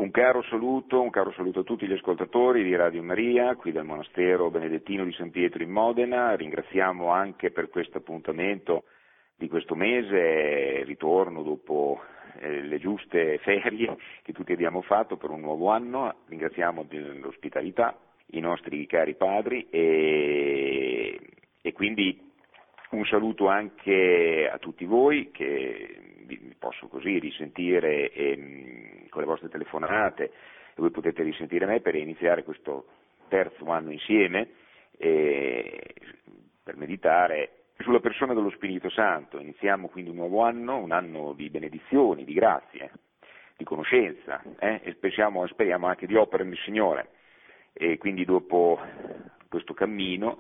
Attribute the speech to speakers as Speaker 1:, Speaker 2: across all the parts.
Speaker 1: Un caro saluto a tutti gli ascoltatori di Radio Maria, qui dal Monastero Benedettino di San Pietro in Modena. Ringraziamo anche per questo appuntamento di questo mese, ritorno dopo le giuste ferie che tutti abbiamo fatto per un nuovo anno. Ringraziamo dell'ospitalità i nostri cari padri e quindi un saluto anche a tutti voi che vi posso così risentire con le vostre telefonate e voi potete risentire me per iniziare questo terzo anno insieme per meditare sulla persona dello Spirito Santo. Iniziamo quindi un nuovo anno, un anno di benedizioni, di grazie, di conoscenza e speriamo anche di opera nel Signore. E quindi dopo questo cammino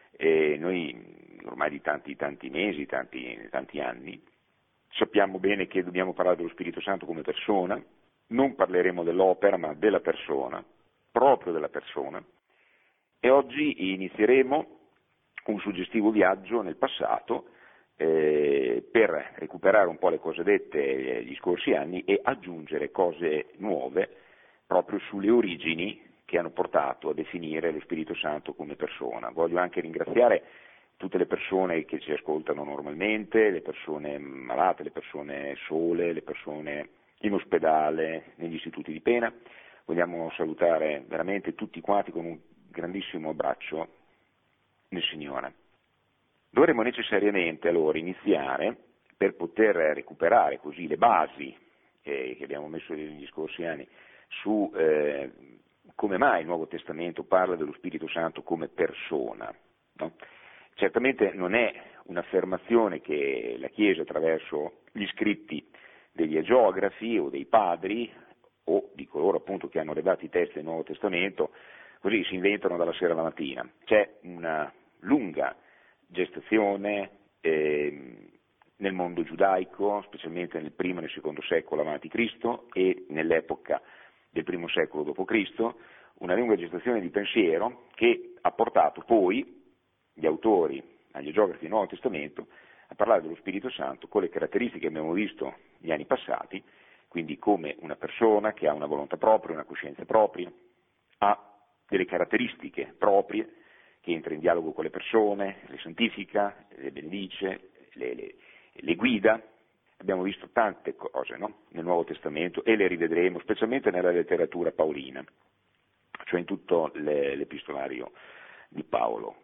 Speaker 1: noi ormai di tanti mesi, tanti anni, sappiamo bene che dobbiamo parlare dello Spirito Santo come persona, non parleremo dell'opera ma della persona, proprio della persona, e oggi inizieremo un suggestivo viaggio nel passato per recuperare un po' le cose dette gli scorsi anni e aggiungere cose nuove proprio sulle origini che hanno portato a definire lo Spirito Santo come persona. Voglio anche ringraziare tutte le persone che ci ascoltano normalmente, le persone malate, le persone sole, le persone in ospedale, negli istituti di pena. Vogliamo salutare veramente tutti quanti con un grandissimo abbraccio nel Signore. Dovremmo necessariamente allora iniziare, per poter recuperare così le basi che abbiamo messo negli scorsi anni su come mai il Nuovo Testamento parla dello Spirito Santo come persona, no? Certamente non è un'affermazione che la Chiesa, attraverso gli scritti degli agiografi o dei padri o di coloro appunto che hanno redatto i testi del Nuovo Testamento, così si inventano dalla sera alla mattina. C'è una lunga gestazione nel mondo giudaico, specialmente nel primo e nel secondo secolo avanti Cristo e nell'epoca del primo secolo dopo Cristo, una lunga gestazione di pensiero che ha portato poi gli autori, agli agiografi del Nuovo Testamento, a parlare dello Spirito Santo con le caratteristiche che abbiamo visto negli anni passati, quindi come una persona che ha una volontà propria, una coscienza propria, ha delle caratteristiche proprie, che entra in dialogo con le persone, le santifica, le benedice, le guida. Abbiamo visto tante cose, no? Nel Nuovo Testamento e le rivedremo, specialmente nella letteratura paolina, cioè in tutto l'epistolario di Paolo.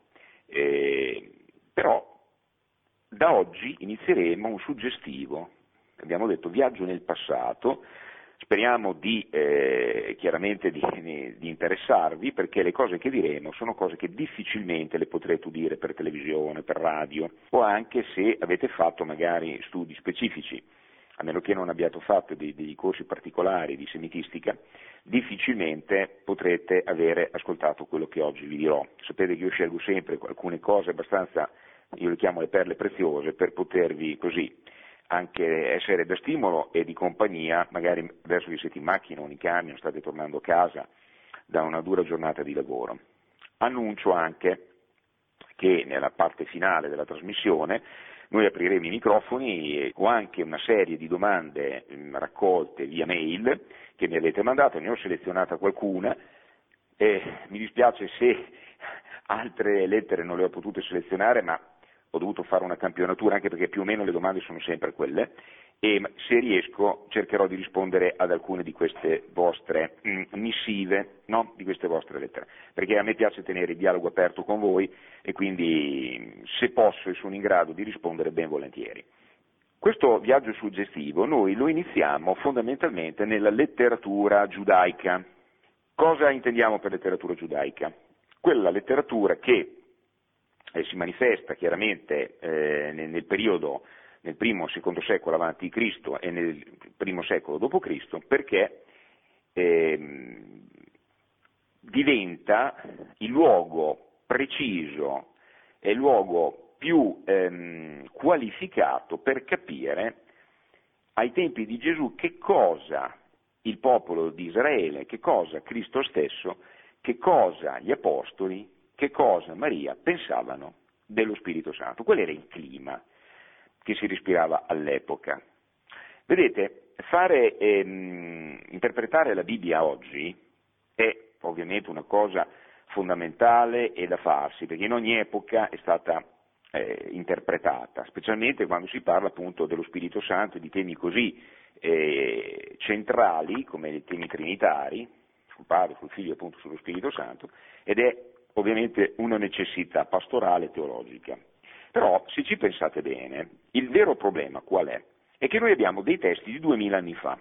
Speaker 1: Però da oggi inizieremo un suggestivo, abbiamo detto viaggio nel passato, speriamo chiaramente di interessarvi, perché le cose che diremo sono cose che difficilmente le potrete udire per televisione, per radio, o anche se avete fatto magari studi specifici, a meno che non abbiate fatto degli corsi particolari di semitistica, difficilmente potrete avere ascoltato quello che oggi vi dirò. Sapete che io scelgo sempre alcune cose abbastanza, io le chiamo le perle preziose, per potervi così anche essere da stimolo e di compagnia, magari adesso che siete in macchina o in camion, state tornando a casa da una dura giornata di lavoro. Annuncio anche che nella parte finale della trasmissione noi apriremo i microfoni o anche una serie di domande raccolte via mail che mi avete mandato, ne ho selezionata qualcuna e mi dispiace se altre lettere non le ho potute selezionare, ma ho dovuto fare una campionatura anche perché più o meno le domande sono sempre quelle e se riesco cercherò di rispondere ad alcune di queste vostre missive, no? Di queste vostre lettere, perché a me piace tenere il dialogo aperto con voi e quindi se posso e sono in grado di rispondere ben volentieri. Questo viaggio suggestivo noi lo iniziamo fondamentalmente nella letteratura giudaica. Cosa intendiamo per letteratura giudaica? Quella letteratura che si manifesta chiaramente nel periodo, nel primo e secondo secolo avanti Cristo e nel primo secolo dopo Cristo, perché diventa il luogo preciso e il luogo più qualificato per capire ai tempi di Gesù che cosa il popolo di Israele, che cosa Cristo stesso, che cosa gli apostoli, che cosa Maria pensavano dello Spirito Santo. Qual era il clima che si respirava all'epoca? Vedete, interpretare la Bibbia oggi è ovviamente una cosa fondamentale e da farsi, perché in ogni epoca è stata interpretata, specialmente quando si parla appunto dello Spirito Santo e di temi così centrali come i temi trinitari, sul Padre, sul Figlio e appunto sullo Spirito Santo, ed è ovviamente una necessità pastorale e teologica. Però, se ci pensate bene, il vero problema qual è? È che noi abbiamo dei testi di 2000 anni fa,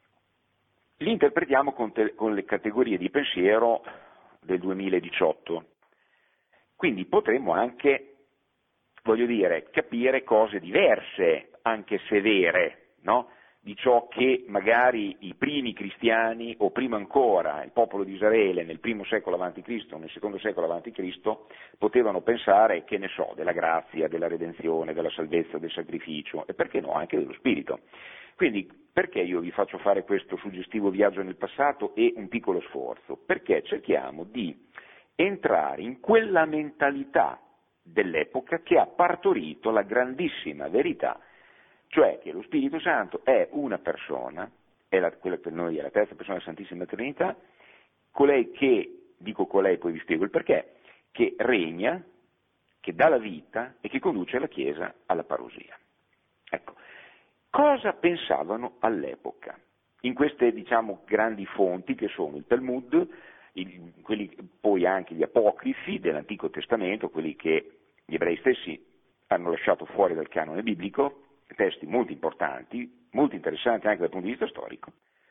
Speaker 1: li interpretiamo con le categorie di pensiero del 2018, quindi potremmo anche, voglio dire, capire cose diverse, anche se vere, no? Di ciò che magari i primi cristiani, o prima ancora il popolo di Israele nel primo secolo a.C., nel secondo secolo a.C., potevano pensare, che ne so, della grazia, della redenzione, della salvezza, del sacrificio, e perché no, anche dello spirito. Quindi, perché io vi faccio fare questo suggestivo viaggio nel passato e un piccolo sforzo? Perché cerchiamo di entrare in quella mentalità dell'epoca che ha partorito la grandissima verità, cioè che lo Spirito Santo è una persona, quella per noi è la terza persona della Santissima Trinità, colei che, dico colei poi vi spiego il perché, che regna, che dà la vita e che conduce la Chiesa alla parousia. Ecco, cosa pensavano all'epoca? In queste, diciamo, grandi fonti che sono il Talmud, quelli poi anche gli apocrifi dell'Antico Testamento, quelli che gli ebrei stessi hanno lasciato fuori dal canone biblico, testi molto importanti, molto interessanti anche dal punto di vista storico,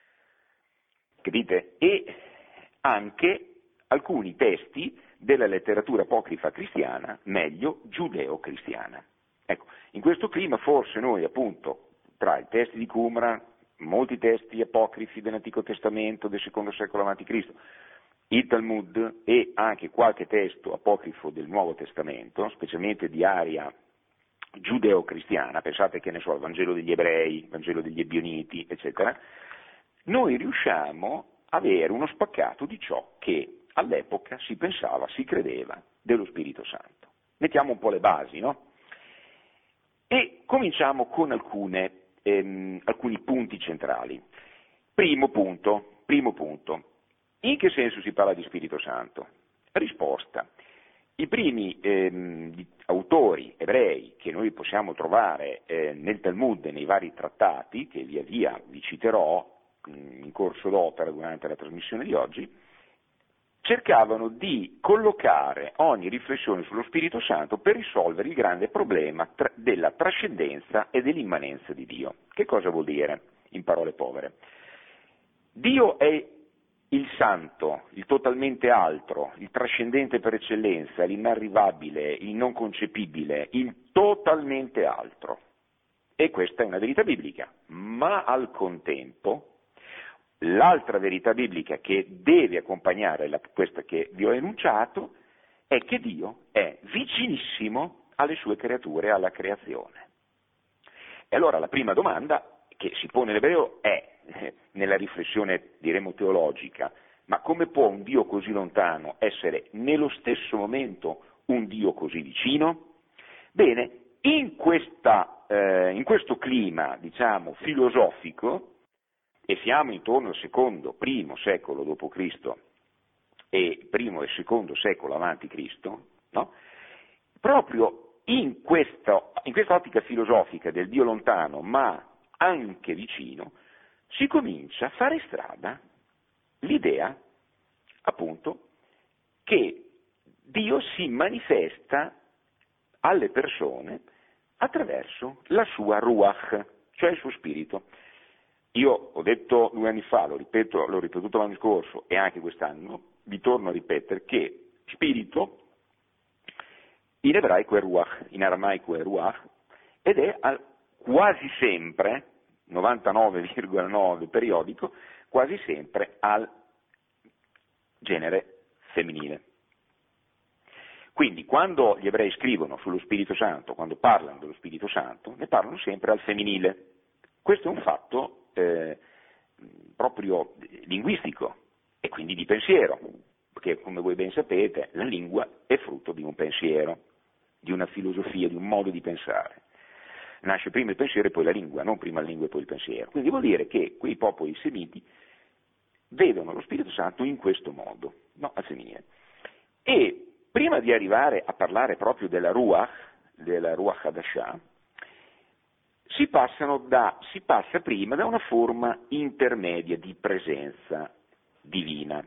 Speaker 1: capite? E anche alcuni testi della letteratura apocrifa cristiana, meglio giudeo-cristiana. Ecco, in questo clima forse noi appunto, tra i testi di Qumran, molti testi apocrifi dell'Antico Testamento del secondo secolo a.C., il Talmud e anche qualche testo apocrifo del Nuovo Testamento, specialmente di area giudeo-cristiana, pensate che ne so, il Vangelo degli Ebrei, il Vangelo degli Ebioniti, eccetera, noi riusciamo a avere uno spaccato di ciò che all'epoca si pensava, si credeva dello Spirito Santo. Mettiamo un po' le basi, no? E cominciamo con alcuni punti centrali. Primo punto, in che senso si parla di Spirito Santo? Risposta. I primi autori ebrei che noi possiamo trovare nel Talmud e nei vari trattati, che via via vi citerò in corso d'opera durante la trasmissione di oggi, cercavano di collocare ogni riflessione sullo Spirito Santo per risolvere il grande problema della trascendenza e dell'immanenza di Dio. Che cosa vuol dire, in parole povere? Dio è il santo, il totalmente altro, il trascendente per eccellenza, l'inarrivabile, il non concepibile, il totalmente altro. E questa è una verità biblica, ma al contempo l'altra verità biblica che deve accompagnare questa che vi ho enunciato è che Dio è vicinissimo alle sue creature, alla creazione. E allora la prima domanda che si pone l'ebreo è, nella riflessione diremo teologica, ma come può un Dio così lontano essere nello stesso momento un Dio così vicino? Bene, in questo clima, diciamo, filosofico, e siamo intorno al secondo, primo secolo d.C. e primo e secondo secolo avanti Cristo, no? Proprio in questa ottica filosofica del Dio lontano ma anche vicino, si comincia a fare strada l'idea, appunto, che Dio si manifesta alle persone attraverso la sua Ruach, cioè il suo spirito. Io ho detto 2 anni fa, l'ho ripetuto l'anno scorso e anche quest'anno, vi torno a ripetere che spirito in ebraico è Ruach, in aramaico è Ruach, ed è quasi sempre, 99,9 periodico, quasi sempre al genere femminile. Quindi quando gli ebrei scrivono sullo Spirito Santo, quando parlano dello Spirito Santo, ne parlano sempre al femminile. Questo è un fatto proprio linguistico e quindi di pensiero, perché come voi ben sapete la lingua è frutto di un pensiero, di una filosofia, di un modo di pensare. nasce prima il pensiero e poi la lingua, non prima la lingua e poi il pensiero. Quindi vuol dire che quei popoli semiti vedono lo Spirito Santo in questo modo, no? A Semire. E prima di arrivare a parlare proprio della Ruach Hadashah, si passa prima da una forma intermedia di presenza divina.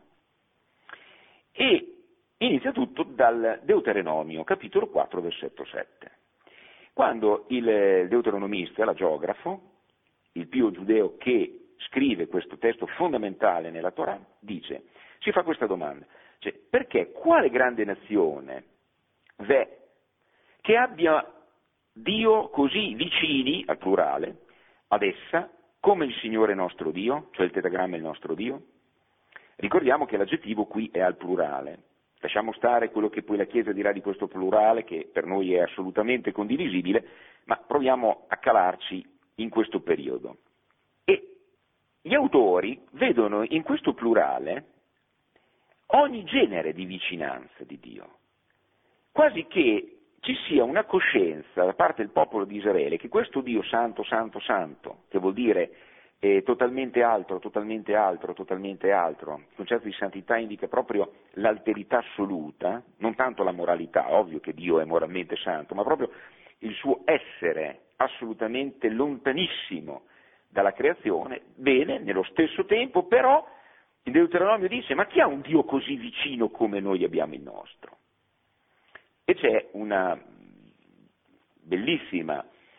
Speaker 1: E inizia tutto dal Deuteronomio, capitolo 4, versetto 7. Quando il deuteronomista, l'agiografo, il pio giudeo che scrive questo testo fondamentale nella Torah, si fa questa domanda, cioè, perché quale grande nazione v'è che abbia Dio così vicini, al plurale, ad essa, come il Signore nostro Dio, cioè il tetagramma è il nostro Dio? Ricordiamo che l'aggettivo qui è al plurale. Lasciamo stare quello che poi la Chiesa dirà di questo plurale, che per noi è assolutamente condivisibile, ma proviamo a calarci in questo periodo. E gli autori vedono in questo plurale ogni genere di vicinanza di Dio, quasi che ci sia una coscienza da parte del popolo di Israele che questo Dio santo, santo, santo, che vuol dire totalmente altro, totalmente altro, totalmente altro, il concetto di santità indica proprio l'alterità assoluta, non tanto la moralità, ovvio che Dio è moralmente santo, ma proprio il suo essere assolutamente lontanissimo dalla creazione. Bene, nello stesso tempo però il Deuteronomio dice: ma chi ha un Dio così vicino come noi abbiamo il nostro? E c'è un bellissimo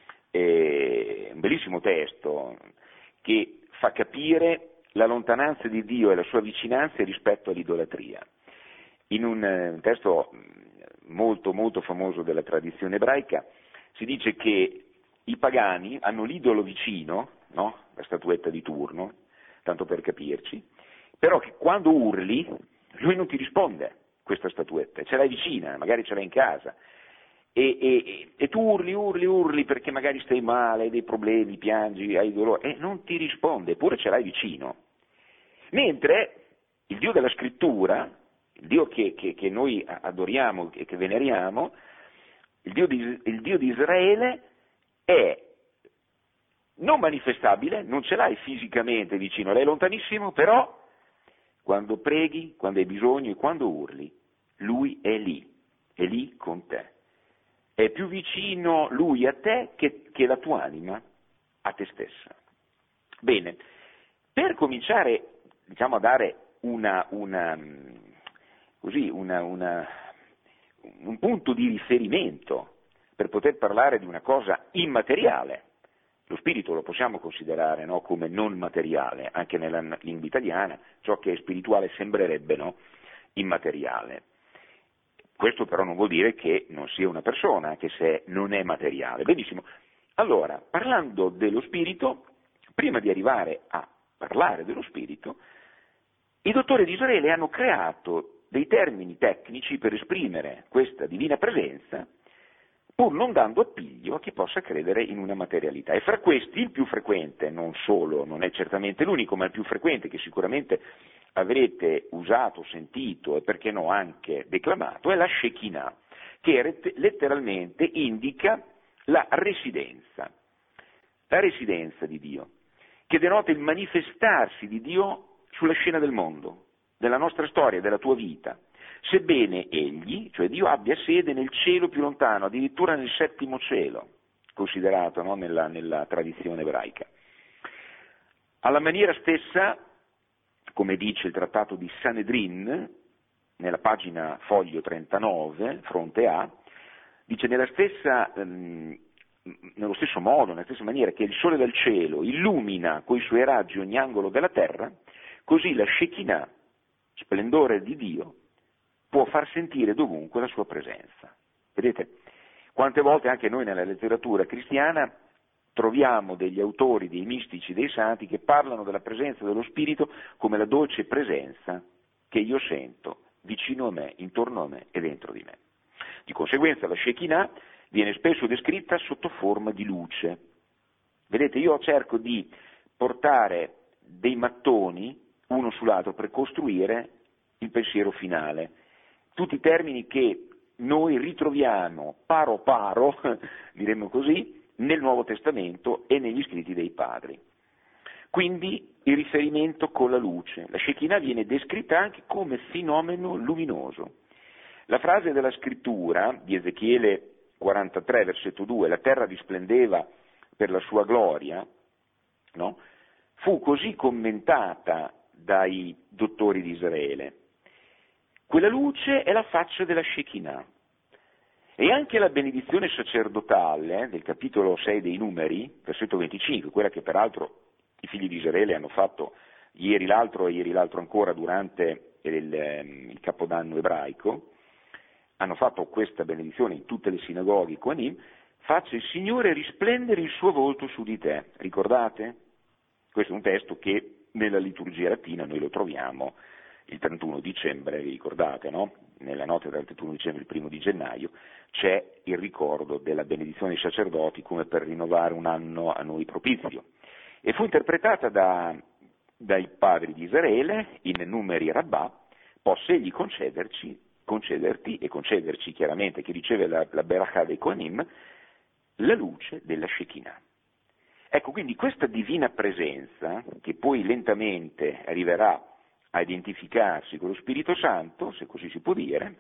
Speaker 1: testo che fa capire la lontananza di Dio e la sua vicinanza rispetto all'idolatria. In un testo molto, molto famoso della tradizione ebraica si dice che i pagani hanno l'idolo vicino, no? La statuetta di turno, tanto per capirci, però che quando urli lui non ti risponde, questa statuetta, ce l'hai vicina, magari ce l'hai in casa, e tu urli perché magari stai male, hai dei problemi, piangi, hai dolore, e non ti risponde, eppure ce l'hai vicino. Mentre il Dio della Scrittura, il Dio che noi adoriamo e che veneriamo, il Dio di Israele è non manifestabile, non ce l'hai fisicamente vicino, l'hai lontanissimo, però quando preghi, quando hai bisogno e quando urli, Lui è lì con te. È più vicino Lui a te che la tua anima a te stessa. Bene, per cominciare, diciamo, a dare un punto di riferimento per poter parlare di una cosa immateriale. Lo spirito lo possiamo considerare, no, come non materiale, anche nella lingua italiana, ciò che è spirituale sembrerebbe, no, immateriale. Questo però non vuol dire che non sia una persona, anche se non è materiale. Benissimo. Allora, parlando dello spirito, prima di arrivare a parlare dello spirito, i dottori di Israele hanno creato dei termini tecnici per esprimere questa divina presenza, pur non dando appiglio a chi possa credere in una materialità. E fra questi il più frequente, non solo, non è certamente l'unico, ma il più frequente che sicuramente avrete usato, sentito e perché no anche declamato, è la Shekinah, che letteralmente indica la residenza di Dio, che denota il manifestarsi di Dio sulla scena del mondo, della nostra storia, della tua vita. Sebbene egli, cioè Dio, abbia sede nel cielo più lontano, addirittura nel settimo cielo, considerato, no, nella tradizione ebraica. Alla maniera stessa, come dice il trattato di Sanedrin, nella pagina foglio 39, fronte A, dice nello stesso modo, nella stessa maniera che il sole dal cielo illumina coi suoi raggi ogni angolo della terra, così la Shekinah, splendore di Dio, può far sentire dovunque la sua presenza. Vedete, quante volte anche noi nella letteratura cristiana troviamo degli autori, dei mistici, dei santi che parlano della presenza dello Spirito come la dolce presenza che io sento vicino a me, intorno a me e dentro di me. Di conseguenza la Shekinah viene spesso descritta sotto forma di luce. Vedete, io cerco di portare dei mattoni uno sull'altro per costruire il pensiero finale. Tutti i termini che noi ritroviamo paro paro, diremmo così, nel Nuovo Testamento e negli scritti dei padri. Quindi il riferimento con la luce. La Shekinah viene descritta anche come fenomeno luminoso. La frase della scrittura di Ezechiele 43, versetto 2, la terra risplendeva per la sua gloria, no? Fu così commentata dai dottori di Israele. Quella luce è la faccia della Shekinah. E anche la benedizione sacerdotale del capitolo 6 dei Numeri, versetto 25, quella che peraltro i figli di Israele hanno fatto ieri l'altro e ieri l'altro ancora durante il Capodanno ebraico, hanno fatto questa benedizione in tutte le sinagoghe Kohanim, faccia il Signore risplendere il suo volto su di te. Ricordate? Questo è un testo che nella liturgia latina noi lo troviamo il 31 dicembre, vi ricordate, no? Nella notte del 31 dicembre, il 1 di gennaio, c'è il ricordo della benedizione dei sacerdoti come per rinnovare un anno a noi propizio. E fu interpretata dai padri di Israele in Numeri Rabbah, possa egli concederti e concederci chiaramente, chi riceve la Berachà dei Kohanim, la luce della Shekinah. Ecco, quindi questa divina presenza, che poi lentamente arriverà a identificarsi con lo Spirito Santo, se così si può dire,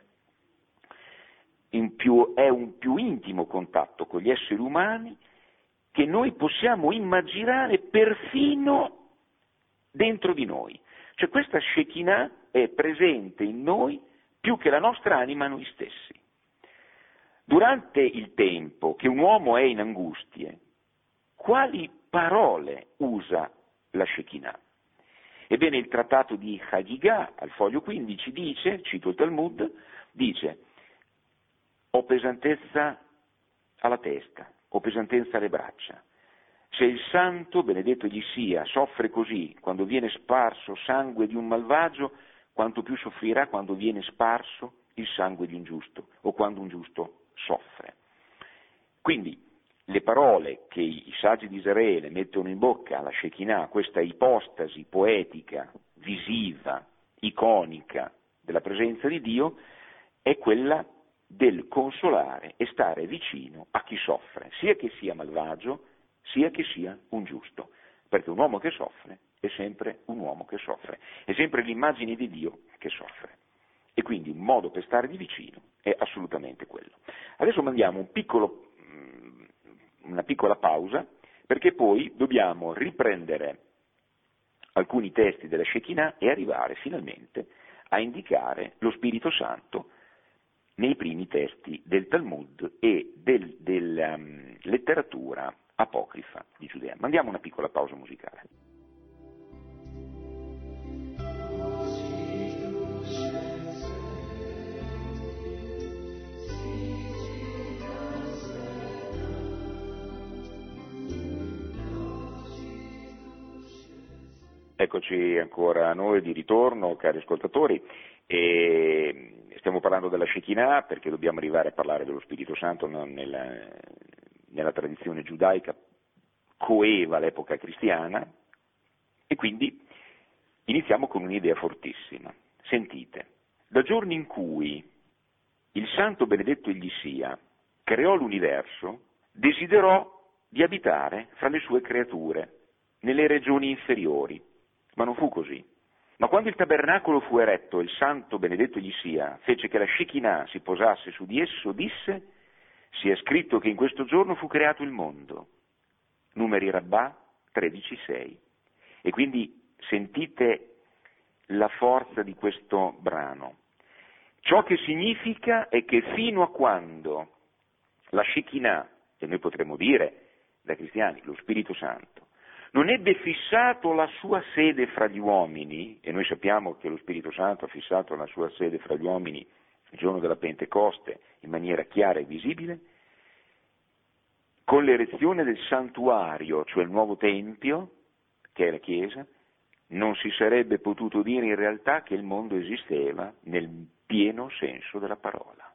Speaker 1: è un più intimo contatto con gli esseri umani che noi possiamo immaginare perfino dentro di noi. Cioè questa Shekinah è presente in noi più che la nostra anima noi stessi. Durante il tempo che un uomo è in angustie, quali parole usa la Shekinah? Ebbene, il trattato di Hagigah, al foglio 15, dice, cito il Talmud, dice: ho pesantezza alla testa, ho pesantezza alle braccia. Se il santo, benedetto egli sia, soffre così quando viene sparso sangue di un malvagio, quanto più soffrirà quando viene sparso il sangue di un giusto, o quando un giusto soffre. Quindi, le parole che i saggi di Israele mettono in bocca alla Shekinah, questa ipostasi poetica, visiva, iconica della presenza di Dio, è quella del consolare e stare vicino a chi soffre, sia che sia malvagio, sia che sia un giusto, perché un uomo che soffre è sempre un uomo che soffre, è sempre l'immagine di Dio che soffre. E quindi un modo per stargli vicino è assolutamente quello. Adesso mandiamo una piccola pausa, perché poi dobbiamo riprendere alcuni testi della Shekinah e arrivare finalmente a indicare lo Spirito Santo nei primi testi del Talmud e della letteratura apocrifa di Giudea. Mandiamo una piccola pausa musicale. Eccoci ancora noi di ritorno, cari ascoltatori, e stiamo parlando della Shekinah perché dobbiamo arrivare a parlare dello Spirito Santo nella tradizione giudaica coeva l'epoca cristiana, e quindi iniziamo con un'idea fortissima. Sentite, dal giorno in cui il Santo benedetto egli sia creò l'universo, desiderò di abitare fra le sue creature, nelle regioni inferiori. Ma non fu così. Ma quando il tabernacolo fu eretto, il Santo benedetto egli sia fece che la Shekinah si posasse su di esso, disse: sia scritto che in questo giorno fu creato il mondo. Numeri Rabbah 13,6. E quindi sentite la forza di questo brano. Ciò che significa è che fino a quando la Shekinah, e noi potremmo dire da cristiani lo Spirito Santo, non ebbe fissato la sua sede fra gli uomini, e noi sappiamo che lo Spirito Santo ha fissato la sua sede fra gli uomini il giorno della Pentecoste in maniera chiara e visibile, con l'erezione del santuario, cioè il nuovo Tempio, che è la Chiesa, non si sarebbe potuto dire in realtà che il mondo esisteva nel pieno senso della parola.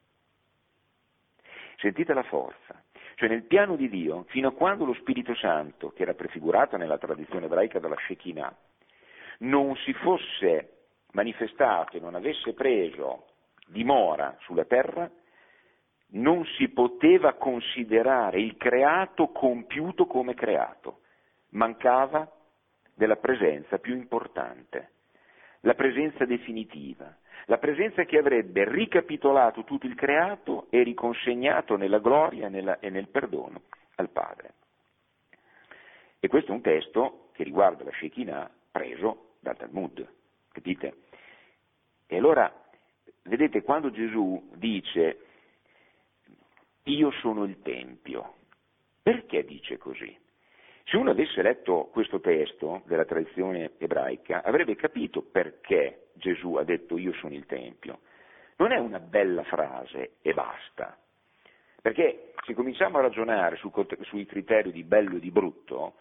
Speaker 1: Sentite la forza. Cioè nel piano di Dio, fino a quando lo Spirito Santo, che era prefigurato nella tradizione ebraica dalla Shekinah, non si fosse manifestato e non avesse preso dimora sulla terra, non si poteva considerare il creato compiuto come creato, mancava della presenza più importante, la presenza definitiva, la presenza che avrebbe ricapitolato tutto il creato e riconsegnato nella gloria e nel perdono al Padre. E questo è un testo che riguarda la Shekinah preso dal Talmud, capite? E allora, vedete, quando Gesù dice io sono il Tempio, perché dice così? Se uno avesse letto questo testo della tradizione ebraica, avrebbe capito perché Gesù ha detto io sono il Tempio. Non è una bella frase e basta, perché se cominciamo a ragionare sui criteri di bello e di brutto,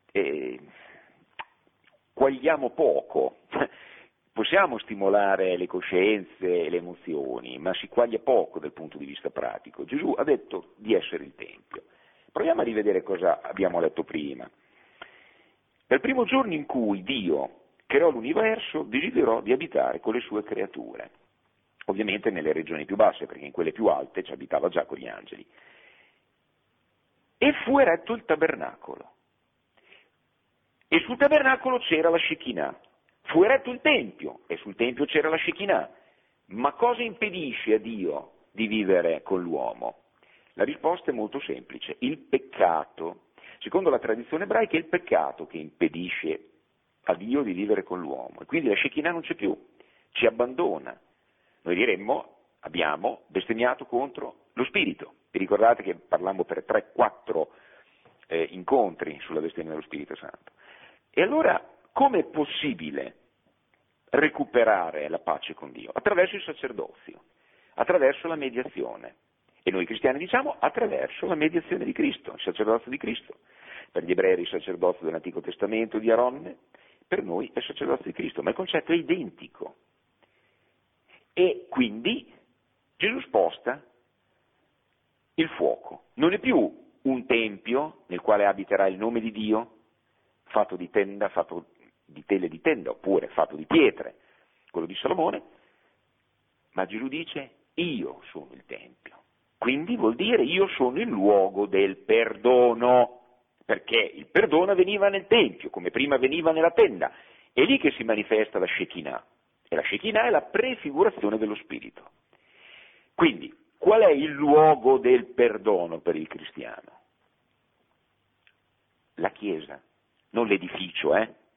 Speaker 1: quagliamo poco. Possiamo stimolare le coscienze e le emozioni, ma si quaglia poco dal punto di vista pratico. Gesù ha detto di essere il Tempio. Proviamo a rivedere cosa abbiamo letto prima. Dal primo giorno in cui Dio creò l'universo, desiderò di abitare con le sue creature. Ovviamente nelle regioni più basse, perché in quelle più alte ci abitava già con gli angeli. E fu eretto il tabernacolo. E sul tabernacolo c'era la Shekinah. Fu eretto il Tempio, e sul Tempio c'era la Shekinah. Ma cosa impedisce a Dio di vivere con l'uomo? La risposta è molto semplice, il peccato. Secondo la tradizione ebraica è il peccato che impedisce a Dio di vivere con l'uomo, e quindi la Shekinah non c'è più, ci abbandona. Noi diremmo, abbiamo bestemmiato contro lo Spirito. Vi ricordate che parlammo per 3-4 incontri sulla bestemmia dello Spirito Santo. E allora, come è possibile recuperare la pace con Dio? Attraverso il sacerdozio, attraverso la mediazione. E noi cristiani diciamo attraverso la mediazione di Cristo, il sacerdozio di Cristo. Per gli ebrei il sacerdozio dell'Antico Testamento di Aronne, per noi è il sacerdozio di Cristo, ma il concetto è identico. E quindi Gesù sposta il fuoco. Non è più un tempio nel quale abiterà il nome di Dio, fatto di tenda, fatto di tele di tenda, oppure fatto di pietre, quello di Salomone, ma Gesù dice io sono il Tempio. Quindi vuol dire io sono il luogo del perdono, perché il perdono avveniva nel Tempio, come prima avveniva nella tenda. È lì che si manifesta la Shekinah, e la Shekinah è la prefigurazione dello Spirito. Quindi, qual è il luogo del perdono per il cristiano? La Chiesa, non l'edificio,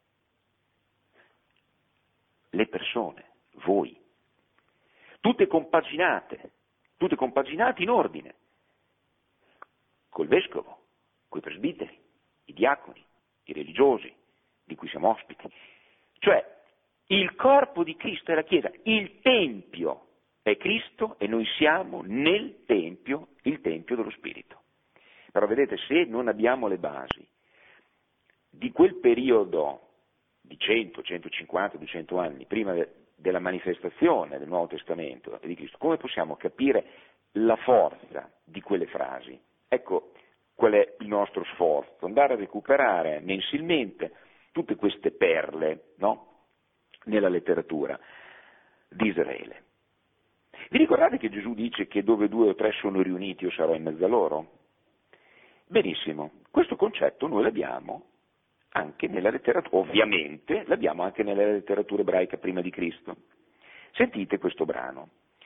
Speaker 1: le persone, voi, tutte compaginate in ordine, col vescovo, coi presbiteri, i diaconi, i religiosi, di cui siamo ospiti. Cioè, il corpo di Cristo è la Chiesa, il Tempio è Cristo e noi siamo nel Tempio, il Tempio dello Spirito. Però vedete, se non abbiamo le basi di quel periodo di 100, 150, 200 anni prima della manifestazione del Nuovo Testamento e di Cristo, come possiamo capire la forza di quelle frasi? Ecco qual è il nostro sforzo, andare a recuperare mensilmente tutte queste perle, no? Nella letteratura di Israele. Vi ricordate che Gesù dice che dove 2 o 3 sono riuniti io sarò in mezzo a loro? Benissimo, questo concetto noi l'abbiamo anche nella letteratura, ovviamente l'abbiamo anche nella letteratura ebraica prima di Cristo. Sentite questo brano.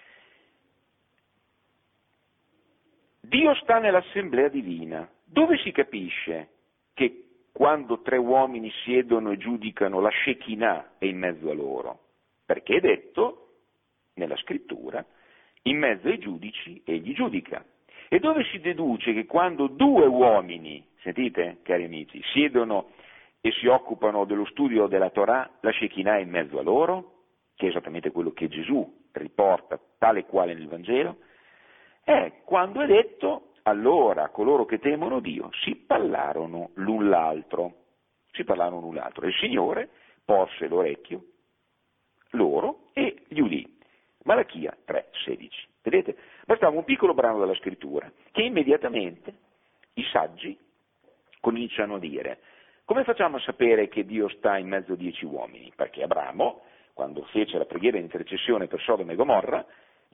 Speaker 1: Dio sta nell'assemblea divina. Dove si capisce che quando 3 uomini siedono e giudicano la Shekinah è in mezzo a loro? Perché è detto nella scrittura, in mezzo ai giudici egli giudica. E dove si deduce che quando 2 uomini, sentite cari amici, siedono e si occupano dello studio della Torah, la Shekinah è in mezzo a loro, che è esattamente quello che Gesù riporta tale quale nel Vangelo, è quando è detto, allora coloro che temono Dio si parlarono l'un l'altro, e il Signore porse l'orecchio loro e gli udì. Malachia 3,16. Vedete? Bastava un piccolo brano della scrittura che immediatamente i saggi cominciano a dire: come facciamo a sapere che Dio sta in mezzo a 10 uomini? Perché Abramo, quando fece la preghiera di intercessione per Sodoma e Gomorra,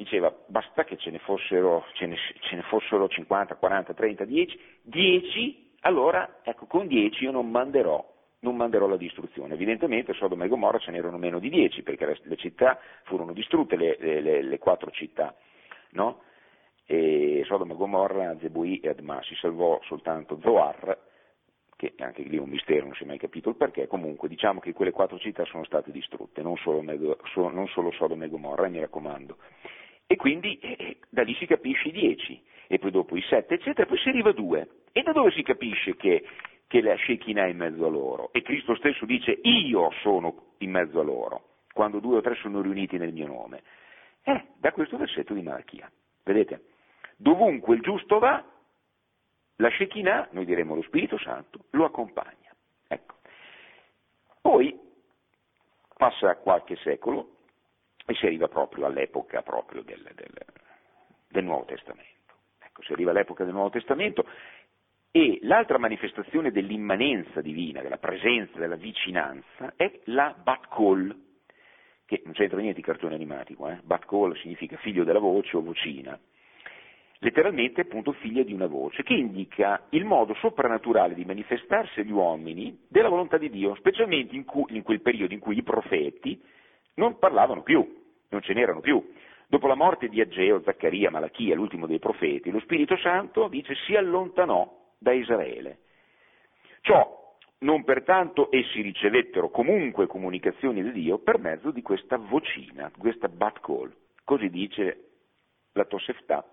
Speaker 1: diceva basta che ce ne fossero 50, 40, 30, 10, allora ecco con 10 io non manderò la distruzione. Evidentemente Sodoma e Gomorra ce n'erano meno di 10 perché le città furono distrutte, le 4 città, no? E Sodoma e Gomorra, Zebui e Adma, si salvò soltanto Zoar, che anche lì è un mistero, non si è mai capito il perché. Comunque diciamo che quelle 4 città sono state distrutte, non solo Sodoma e Gomorra, mi raccomando. E quindi da lì si capisce i 10, e poi dopo i 7, eccetera, poi si arriva a 2. E da dove si capisce che la Shekinah è in mezzo a loro? E Cristo stesso dice: io sono in mezzo a loro, quando 2 o 3 sono riuniti nel mio nome. Da questo versetto di Malachia. Vedete? Dovunque il giusto va, la Shekinah, noi diremo lo Spirito Santo, lo accompagna. Ecco. Poi passa qualche secolo e si arriva proprio all'epoca proprio del Nuovo Testamento. Ecco, si arriva all'epoca del Nuovo Testamento e l'altra manifestazione dell'immanenza divina, della presenza, della vicinanza, è la Bat Kol, che non c'entra niente di cartone animatico, Bat Kol significa figlio della voce o vocina. Letteralmente appunto figlia di una voce, che indica il modo soprannaturale di manifestarsi agli uomini della volontà di Dio, specialmente in quel periodo in cui i profeti non parlavano più, non ce n'erano più. Dopo la morte di Ageo, Zaccaria, Malachia, l'ultimo dei profeti, lo Spirito Santo, dice, si allontanò da Israele. Ciò non pertanto essi ricevettero comunque comunicazioni di Dio per mezzo di questa vocina, questa Bat Kol, così dice la Tosefta,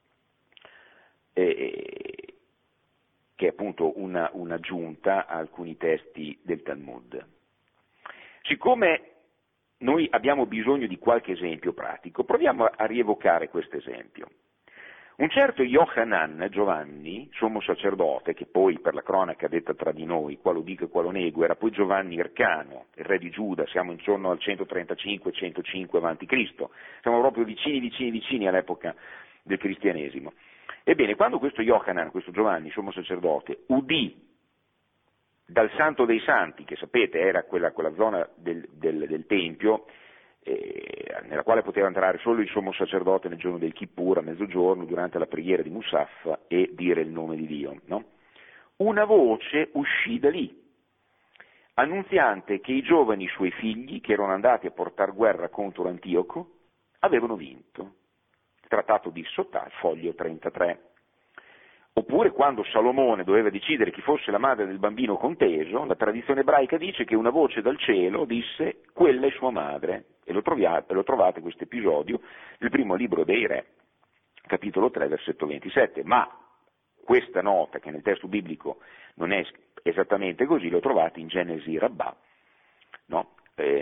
Speaker 1: che è appunto un'aggiunta a alcuni testi del Talmud. Siccome noi abbiamo bisogno di qualche esempio pratico, proviamo a rievocare questo esempio. Un certo Yohanan, Giovanni, sommo sacerdote, che poi per la cronaca detta tra di noi, qua lo dico e qua lo nego, era poi Giovanni Ircano, il re di Giuda, siamo intorno al 135-105 a.C., siamo proprio vicini all'epoca del cristianesimo. Ebbene, quando questo Yohanan, questo Giovanni, sommo sacerdote, udì dal Santo dei Santi, che sapete era quella zona del Tempio, nella quale poteva entrare solo il sommo sacerdote nel giorno del Kippur, a mezzogiorno, durante la preghiera di Musaf, e dire il nome di Dio, no? Una voce uscì da lì, annunziante che i giovani suoi figli, che erano andati a portare guerra contro Antioco, avevano vinto. Trattato di Sotà, foglio 33. Oppure quando Salomone doveva decidere chi fosse la madre del bambino conteso, la tradizione ebraica dice che una voce dal cielo disse quella è sua madre, e lo trovate questo episodio nel primo libro dei Re, capitolo 3, versetto 27, ma questa nota, che nel testo biblico non è esattamente così, lo trovate in Genesi Rabbah, no?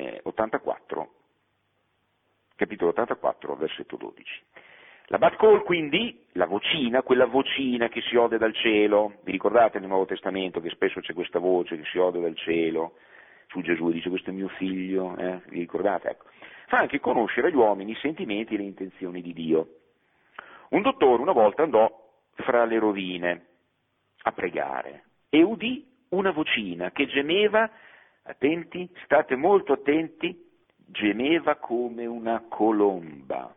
Speaker 1: 84, capitolo 84, versetto 12. La Bat Kol, quindi, la vocina, quella vocina che si ode dal cielo, vi ricordate nel Nuovo Testamento che spesso c'è questa voce che si ode dal cielo, su Gesù dice questo è mio figlio, vi ricordate? Ecco. Fa anche conoscere agli uomini i sentimenti e le intenzioni di Dio. Un dottore una volta andò fra le rovine a pregare e udì una vocina che gemeva, attenti, state molto attenti, gemeva come una colomba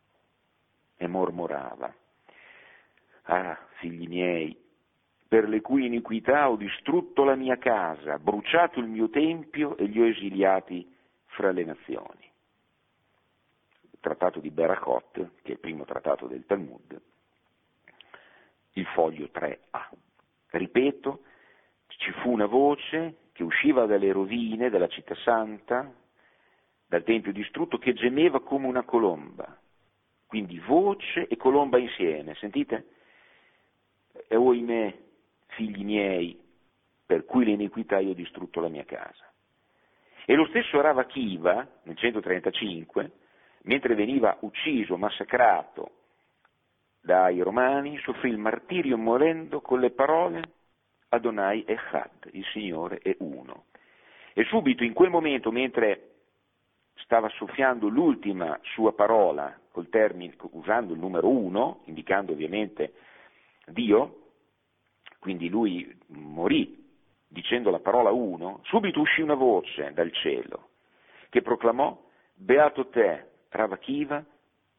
Speaker 1: e mormorava: ah, figli miei, per le cui iniquità ho distrutto la mia casa, bruciato il mio tempio e li ho esiliati fra le nazioni. Il trattato di Berachot, che è il primo trattato del Talmud, il foglio 3a. Ripeto, ci fu una voce che usciva dalle rovine della città santa, dal tempio distrutto, che gemeva come una colomba. Quindi voce e colomba insieme, sentite? E oimè, figli miei, per cui l'iniquità io ho distrutto la mia casa. E lo stesso Rav Akiva, nel 135, mentre veniva ucciso, massacrato dai romani, soffrì il martirio morendo con le parole Adonai Echad, il Signore è uno. E subito in quel momento, mentre stava soffiando l'ultima sua parola col termine, usando il numero 1, indicando ovviamente Dio, quindi lui morì dicendo la parola 1, subito uscì una voce dal cielo che proclamò: beato te, Rav Akiva,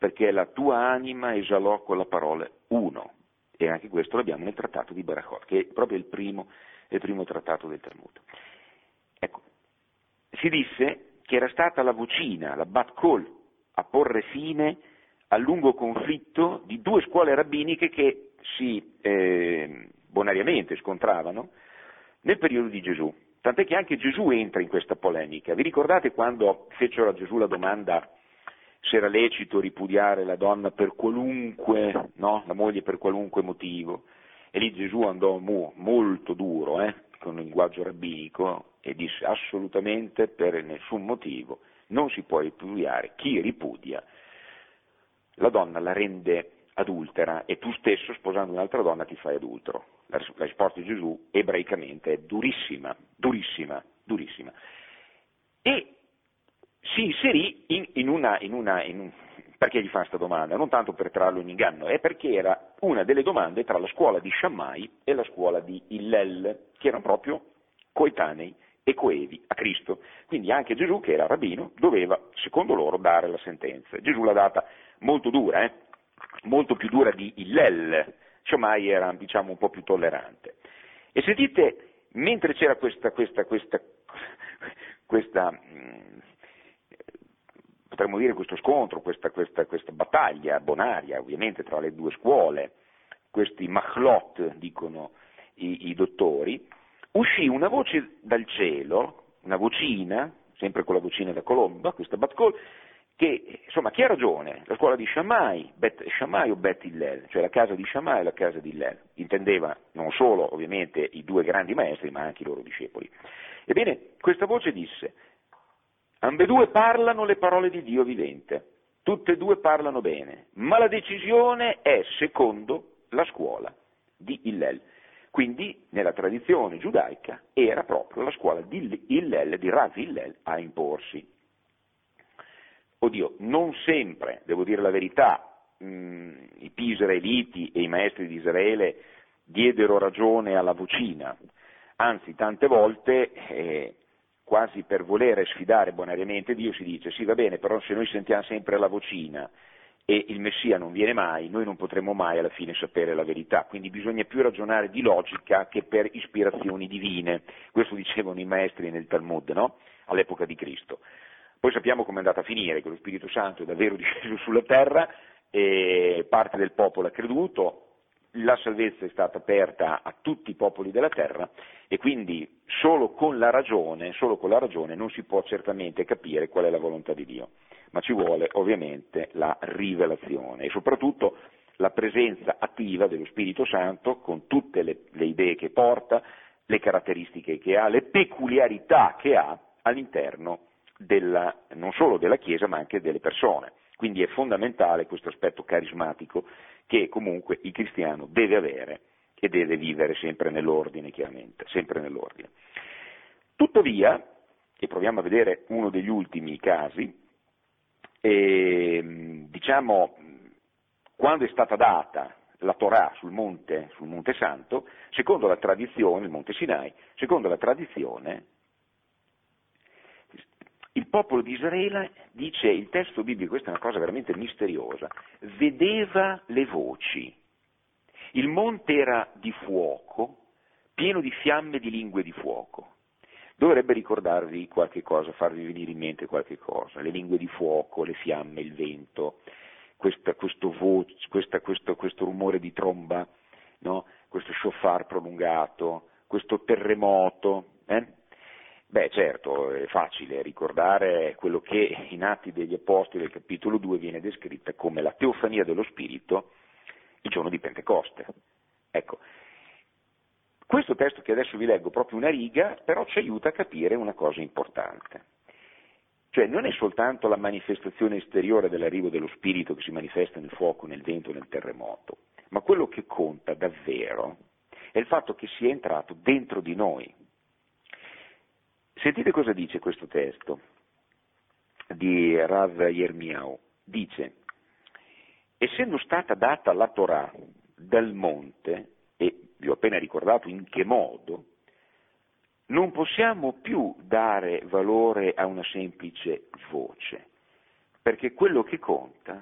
Speaker 1: perché la tua anima esalò con la parola uno, e anche questo l'abbiamo nel trattato di Berachot, che è proprio il primo trattato del Talmud. Ecco, si disse che era stata la vocina, la Bat Kol, a porre fine al lungo conflitto di due scuole rabbiniche che si bonariamente scontravano nel periodo di Gesù. Tant'è che anche Gesù entra in questa polemica. Vi ricordate quando fecero a Gesù la domanda se era lecito ripudiare la donna per qualunque, no? La moglie per qualunque motivo? E lì Gesù andò molto duro, con un linguaggio rabbinico, e disse assolutamente per nessun motivo non si può ripudiare. Chi ripudia la donna la rende adultera, e tu stesso sposando un'altra donna ti fai adultero. La risposta di Gesù ebraicamente è durissima, durissima, durissima. E si inserì perché gli fa questa domanda? Non tanto per trarlo in inganno, è perché era una delle domande tra la scuola di Shammai e la scuola di Hillel, che erano proprio coetanei e coevi a Cristo. Quindi anche Gesù, che era rabbino, doveva, secondo loro, dare la sentenza. Gesù l'ha data molto dura, molto più dura di Hillel. Shammai era, diciamo, un po' più tollerante. E sentite, mentre c'era questa potremmo dire questo scontro, questa battaglia bonaria, ovviamente, tra le due scuole, questi machlot, dicono i dottori, uscì una voce dal cielo, una vocina, sempre con la vocina da colomba, questa Bat Kol, che, insomma, chi ha ragione? La scuola di Shammai, Bet Shammai o Bet Hillel, cioè la casa di Shammai e la casa di Hillel. Intendeva non solo, ovviamente, i due grandi maestri, ma anche i loro discepoli. Ebbene, questa voce disse: ambedue parlano le parole di Dio vivente, tutte e due parlano bene, ma la decisione è secondo la scuola di Hillel. Quindi, nella tradizione giudaica, era proprio la scuola di Hillel, di Rav Hillel, a imporsi. Oddio, non sempre, devo dire la verità, i più israeliti e i maestri di Israele diedero ragione alla vocina, anzi tante volte, quasi per volere sfidare bonariamente Dio, si dice sì, va bene, però se noi sentiamo sempre la vocina e il Messia non viene mai, noi non potremo mai alla fine sapere la verità, quindi bisogna più ragionare di logica che per ispirazioni divine. Questo dicevano i maestri nel Talmud, no? All'epoca di Cristo. Poi sappiamo come è andata a finire, che lo Spirito Santo è davvero disceso sulla terra, e parte del popolo ha creduto, la salvezza è stata aperta a tutti i popoli della terra, e quindi solo con la ragione non si può certamente capire qual è la volontà di Dio, ma ci vuole ovviamente la rivelazione e soprattutto la presenza attiva dello Spirito Santo con tutte le idee che porta, le caratteristiche che ha, le peculiarità che ha all'interno non solo della Chiesa ma anche delle persone. Quindi è fondamentale questo aspetto carismatico che comunque il cristiano deve avere e deve vivere sempre nell'ordine, chiaramente, sempre nell'ordine. Tuttavia, e proviamo a vedere uno degli ultimi casi, diciamo, quando è stata data la Torah sul Monte Santo, secondo la tradizione, il Monte Sinai, secondo la tradizione, il popolo di Israele, dice il testo biblico, questa è una cosa veramente misteriosa, vedeva le voci. Il monte era di fuoco, pieno di fiamme di lingue di fuoco. Dovrebbe ricordarvi qualche cosa, farvi venire in mente qualche cosa. Le lingue di fuoco, le fiamme, il vento, questo rumore di tromba, no? Questo shofar prolungato, questo terremoto. Beh, certo, è facile ricordare quello che in Atti degli Apostoli, del capitolo 2, viene descritta come la teofania dello Spirito il giorno di Pentecoste. Ecco, questo testo che adesso vi leggo, proprio una riga, però ci aiuta a capire una cosa importante. Cioè, non è soltanto la manifestazione esteriore dell'arrivo dello Spirito che si manifesta nel fuoco, nel vento, nel terremoto, ma quello che conta davvero è il fatto che sia entrato dentro di noi. Sentite cosa dice questo testo di Rav Yirmiyahu. Dice: essendo stata data la Torah dal monte, e vi ho appena ricordato in che modo, non possiamo più dare valore a una semplice voce, perché quello che conta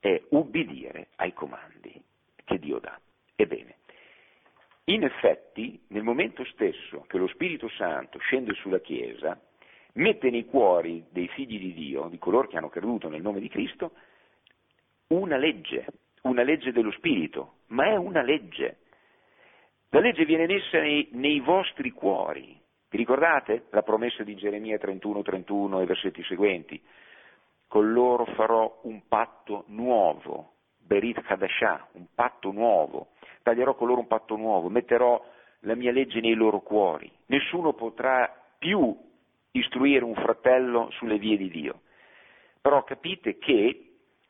Speaker 1: è ubbidire ai comandi che Dio dà. Ebbene, in effetti, nel momento stesso che lo Spirito Santo scende sulla Chiesa, mette nei cuori dei figli di Dio, di coloro che hanno creduto nel nome di Cristo, una legge dello Spirito, ma è una legge. La legge viene messa nei vostri cuori. Vi ricordate la promessa di Geremia 31 e versetti seguenti? Con loro farò un patto nuovo, Berit Hadashah, un patto nuovo, taglierò con loro un patto nuovo, metterò la mia legge nei loro cuori. Nessuno potrà più istruire un fratello sulle vie di Dio. Però capite che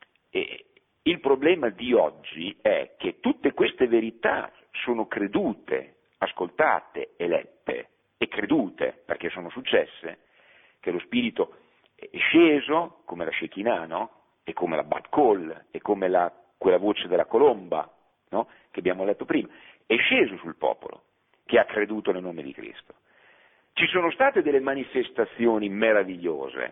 Speaker 1: il problema di oggi è che tutte queste verità sono credute, ascoltate e lette, e credute, perché sono successe, che lo Spirito è sceso, come la Shekinah, no? E come la Bat Kol, e come quella voce della colomba, no? Che abbiamo letto prima, è sceso sul popolo che ha creduto nel nome di Cristo. Ci sono state delle manifestazioni meravigliose,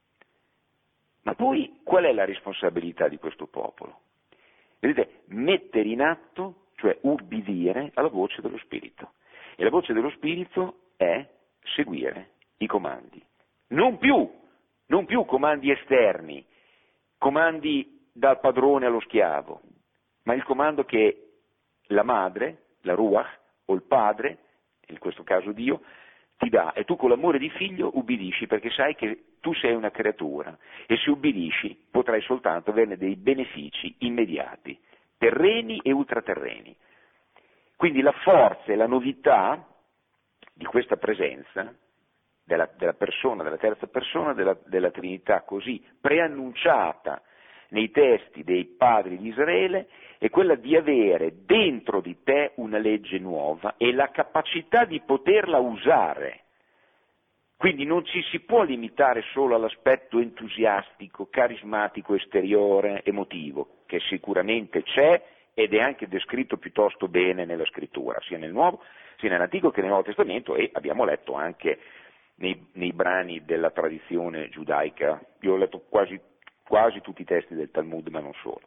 Speaker 1: ma poi qual è la responsabilità di questo popolo? Vedete, mettere in atto, cioè ubbidire alla voce dello Spirito. E la voce dello Spirito è seguire i comandi. Non più comandi esterni, comandi dal padrone allo schiavo, ma il comando che la madre, la Ruach, o il padre, in questo caso Dio, ti dà, e tu con l'amore di figlio ubbidisci perché sai che tu sei una creatura e se ubbidisci potrai soltanto averne dei benefici immediati, terreni e ultraterreni. Quindi la forza e la novità di questa presenza della persona, della terza persona della Trinità così preannunciata nei testi dei padri di Israele è quella di avere dentro di te una legge nuova e la capacità di poterla usare. Quindi non ci si può limitare solo all'aspetto entusiastico, carismatico, esteriore, emotivo, che sicuramente c'è ed è anche descritto piuttosto bene nella scrittura, sia nel Nuovo, sia nell'Antico che nel Nuovo Testamento, e abbiamo letto anche nei brani della tradizione giudaica. Io ho letto quasi tutti i testi del Talmud, ma non solo.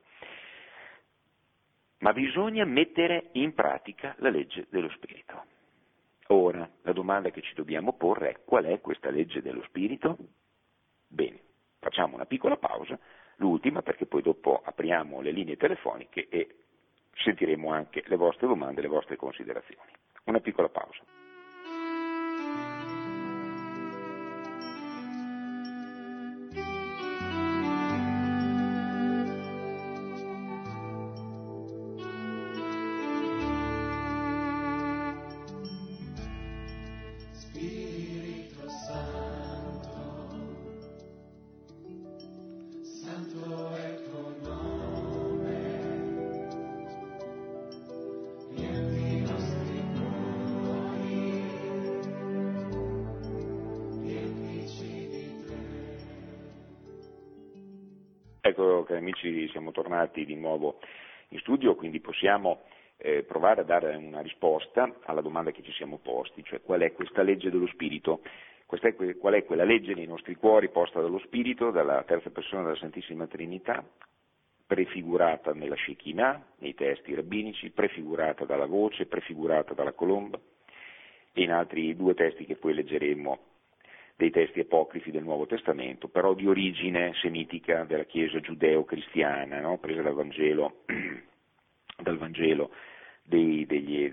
Speaker 1: Ma bisogna mettere in pratica la legge dello Spirito. Ora, la domanda che ci dobbiamo porre è: qual è questa legge dello Spirito? Bene, facciamo una piccola pausa, l'ultima, perché poi dopo apriamo le linee telefoniche e sentiremo anche le vostre domande, le vostre considerazioni. Una piccola pausa. Ecco, cari amici, siamo tornati di nuovo in studio, quindi possiamo provare a dare una risposta alla domanda che ci siamo posti, cioè qual è questa legge dello Spirito, qual è quella legge nei nostri cuori posta dallo Spirito, dalla terza persona della Santissima Trinità, prefigurata nella Shekinah, nei testi rabbinici, prefigurata dalla voce, prefigurata dalla colomba, e in altri due testi che poi leggeremo, dei testi apocrifi del Nuovo Testamento, però di origine semitica della Chiesa giudeo-cristiana, no? Presa dal Vangelo dei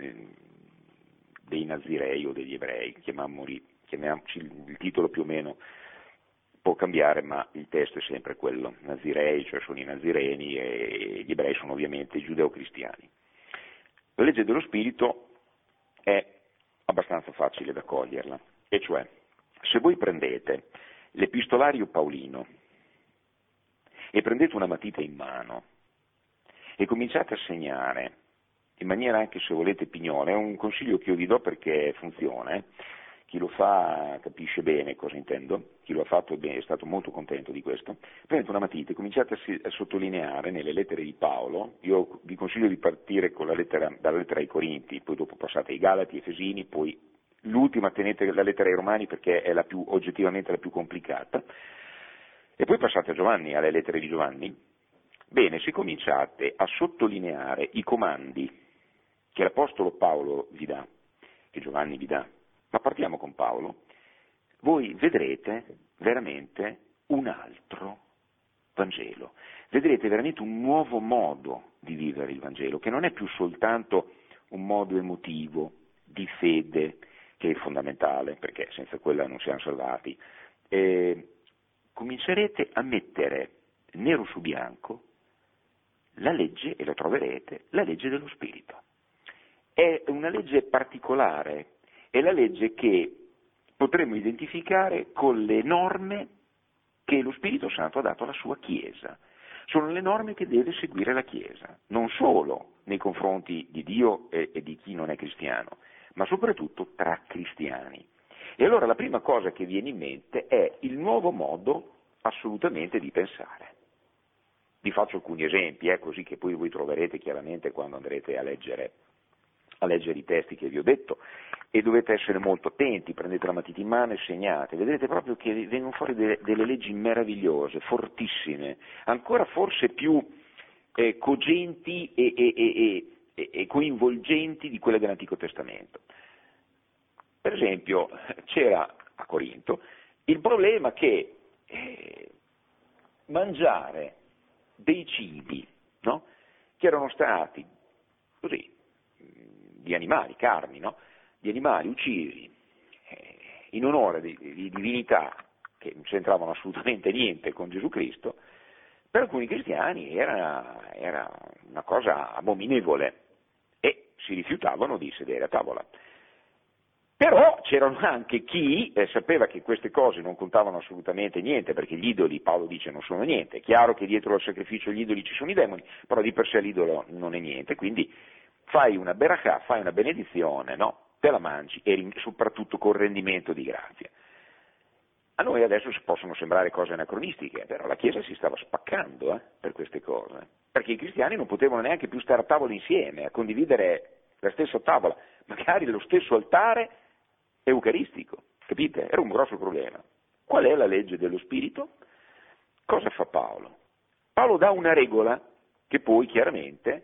Speaker 1: Nazirei o degli Ebrei, chiamiamoci, il titolo più o meno può cambiare, ma il testo è sempre quello, Nazirei, cioè sono i Nazireni, e gli Ebrei sono ovviamente i giudeo-cristiani. La legge dello Spirito è abbastanza facile da coglierla, e cioè, se voi prendete l'Epistolario Paolino e prendete una matita in mano e cominciate a segnare in maniera anche, se volete, pignola, è un consiglio che io vi do perché funziona, chi lo fa capisce bene cosa intendo, chi lo ha fatto è stato molto contento di questo. Prendete una matita e cominciate a sottolineare nelle lettere di Paolo. Io vi consiglio di partire con dalla lettera ai Corinti, poi dopo passate ai Galati, Efesini, poi l'ultima tenete la lettera ai Romani perché è oggettivamente la più complicata, e poi passate a Giovanni, alle lettere di Giovanni, Bene, se cominciate a sottolineare i comandi che l'Apostolo Paolo vi dà, che Giovanni vi dà, ma partiamo con Paolo, voi vedrete veramente un altro Vangelo, vedrete veramente un nuovo modo di vivere il Vangelo, che non è più soltanto un modo emotivo, di fede, che è fondamentale, perché senza quella non siamo salvati. Comincerete a mettere nero su bianco la legge, e lo troverete, la legge dello Spirito. È una legge particolare, è la legge che potremmo identificare con le norme che lo Spirito Santo ha dato alla sua Chiesa. Sono le norme che deve seguire la Chiesa, non solo nei confronti di Dio e di chi non è cristiano, ma soprattutto tra cristiani. E allora la prima cosa che viene in mente è il nuovo modo assolutamente di pensare. Vi faccio alcuni esempi, così che poi voi troverete chiaramente quando andrete a leggere i testi che vi ho detto, e dovete essere molto attenti, prendete la matita in mano e segnate, vedrete proprio che vengono fuori delle leggi meravigliose, fortissime, ancora forse più cogenti e coinvolgenti di quelle dell'Antico Testamento. Per esempio, c'era a Corinto il problema che mangiare dei cibi, no? Che erano stati così, di animali, carni, no? Di animali uccisi in onore di divinità che non c'entravano assolutamente niente con Gesù Cristo, per alcuni cristiani era una cosa abominevole e si rifiutavano di sedere a tavola. Però c'erano anche chi sapeva che queste cose non contavano assolutamente niente, perché gli idoli, Paolo dice, non sono niente. È chiaro che dietro al sacrificio agli idoli ci sono i demoni, però di per sé l'idolo non è niente, quindi fai una berakah, fai una benedizione, no? Te la mangi e soprattutto con rendimento di grazia. A noi adesso possono sembrare cose anacronistiche, però la Chiesa si stava spaccando per queste cose, perché i cristiani non potevano neanche più stare a tavola insieme, a condividere la stessa tavola, magari lo stesso altare eucaristico, capite? Era un grosso problema. Qual è la legge dello Spirito? Cosa fa Paolo? Paolo dà una regola che poi chiaramente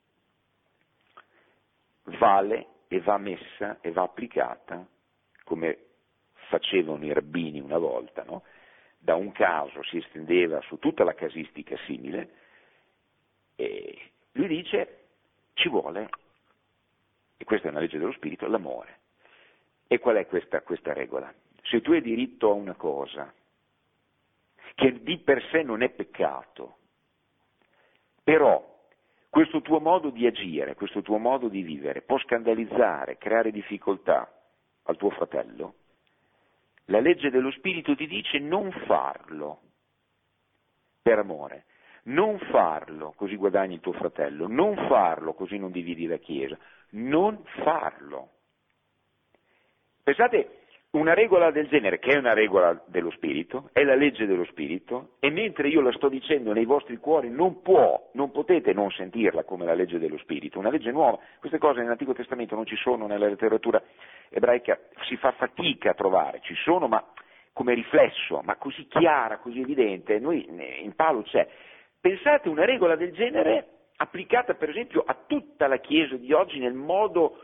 Speaker 1: vale e va messa e va applicata come facevano i rabbini una volta, no? Da un caso si estendeva su tutta la casistica simile e lui dice ci vuole, e questa è una legge dello Spirito, l'amore. E qual è questa regola? Se tu hai diritto a una cosa che di per sé non è peccato, però questo tuo modo di agire, questo tuo modo di vivere può scandalizzare, creare difficoltà al tuo fratello, la legge dello Spirito ti dice non farlo per amore, non farlo così guadagni il tuo fratello, non farlo così non dividi la Chiesa, non farlo. Pensate, una regola del genere, che è una regola dello Spirito, è la legge dello Spirito, e mentre io la sto dicendo nei vostri cuori non potete non sentirla come la legge dello Spirito, una legge nuova. Queste cose nell'Antico Testamento non ci sono, nella letteratura ebraica si fa fatica a trovare, ci sono ma come riflesso, ma così chiara, così evidente, noi in Paolo c'è. Pensate una regola del genere applicata per esempio a tutta la Chiesa di oggi nel modo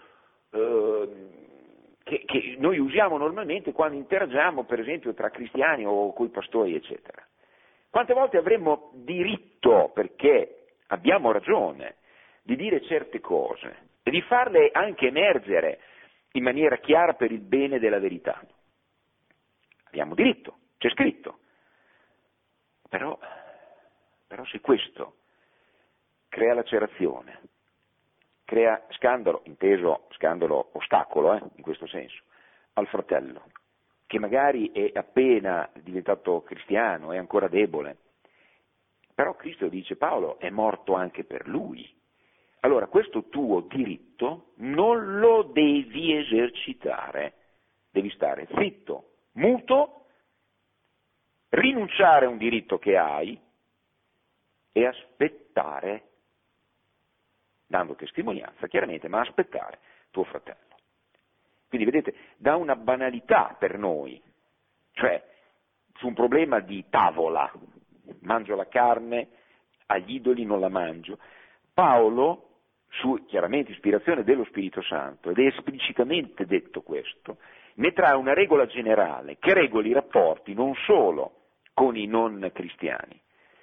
Speaker 1: che noi usiamo normalmente quando interagiamo per esempio tra cristiani o coi pastori eccetera. Quante volte avremmo diritto, perché abbiamo ragione, di dire certe cose e di farle anche emergere in maniera chiara per il bene della verità. Abbiamo diritto, c'è scritto. Però se questo crea lacerazione, crea scandalo, inteso scandalo ostacolo, in questo senso, al fratello, che magari è appena diventato cristiano, è ancora debole, però Cristo dice, Paolo, è morto anche per lui. Allora questo tuo diritto non lo devi esercitare, devi stare zitto, muto, rinunciare a un diritto che hai e aspettare, dando testimonianza chiaramente, ma aspettare tuo fratello. Quindi vedete, da una banalità per noi, cioè su un problema di tavola, mangio la carne, agli idoli non la mangio. Paolo, su chiaramente ispirazione dello Spirito Santo, ed è esplicitamente detto questo, metterà una regola generale che regoli i rapporti non solo con i non cristiani,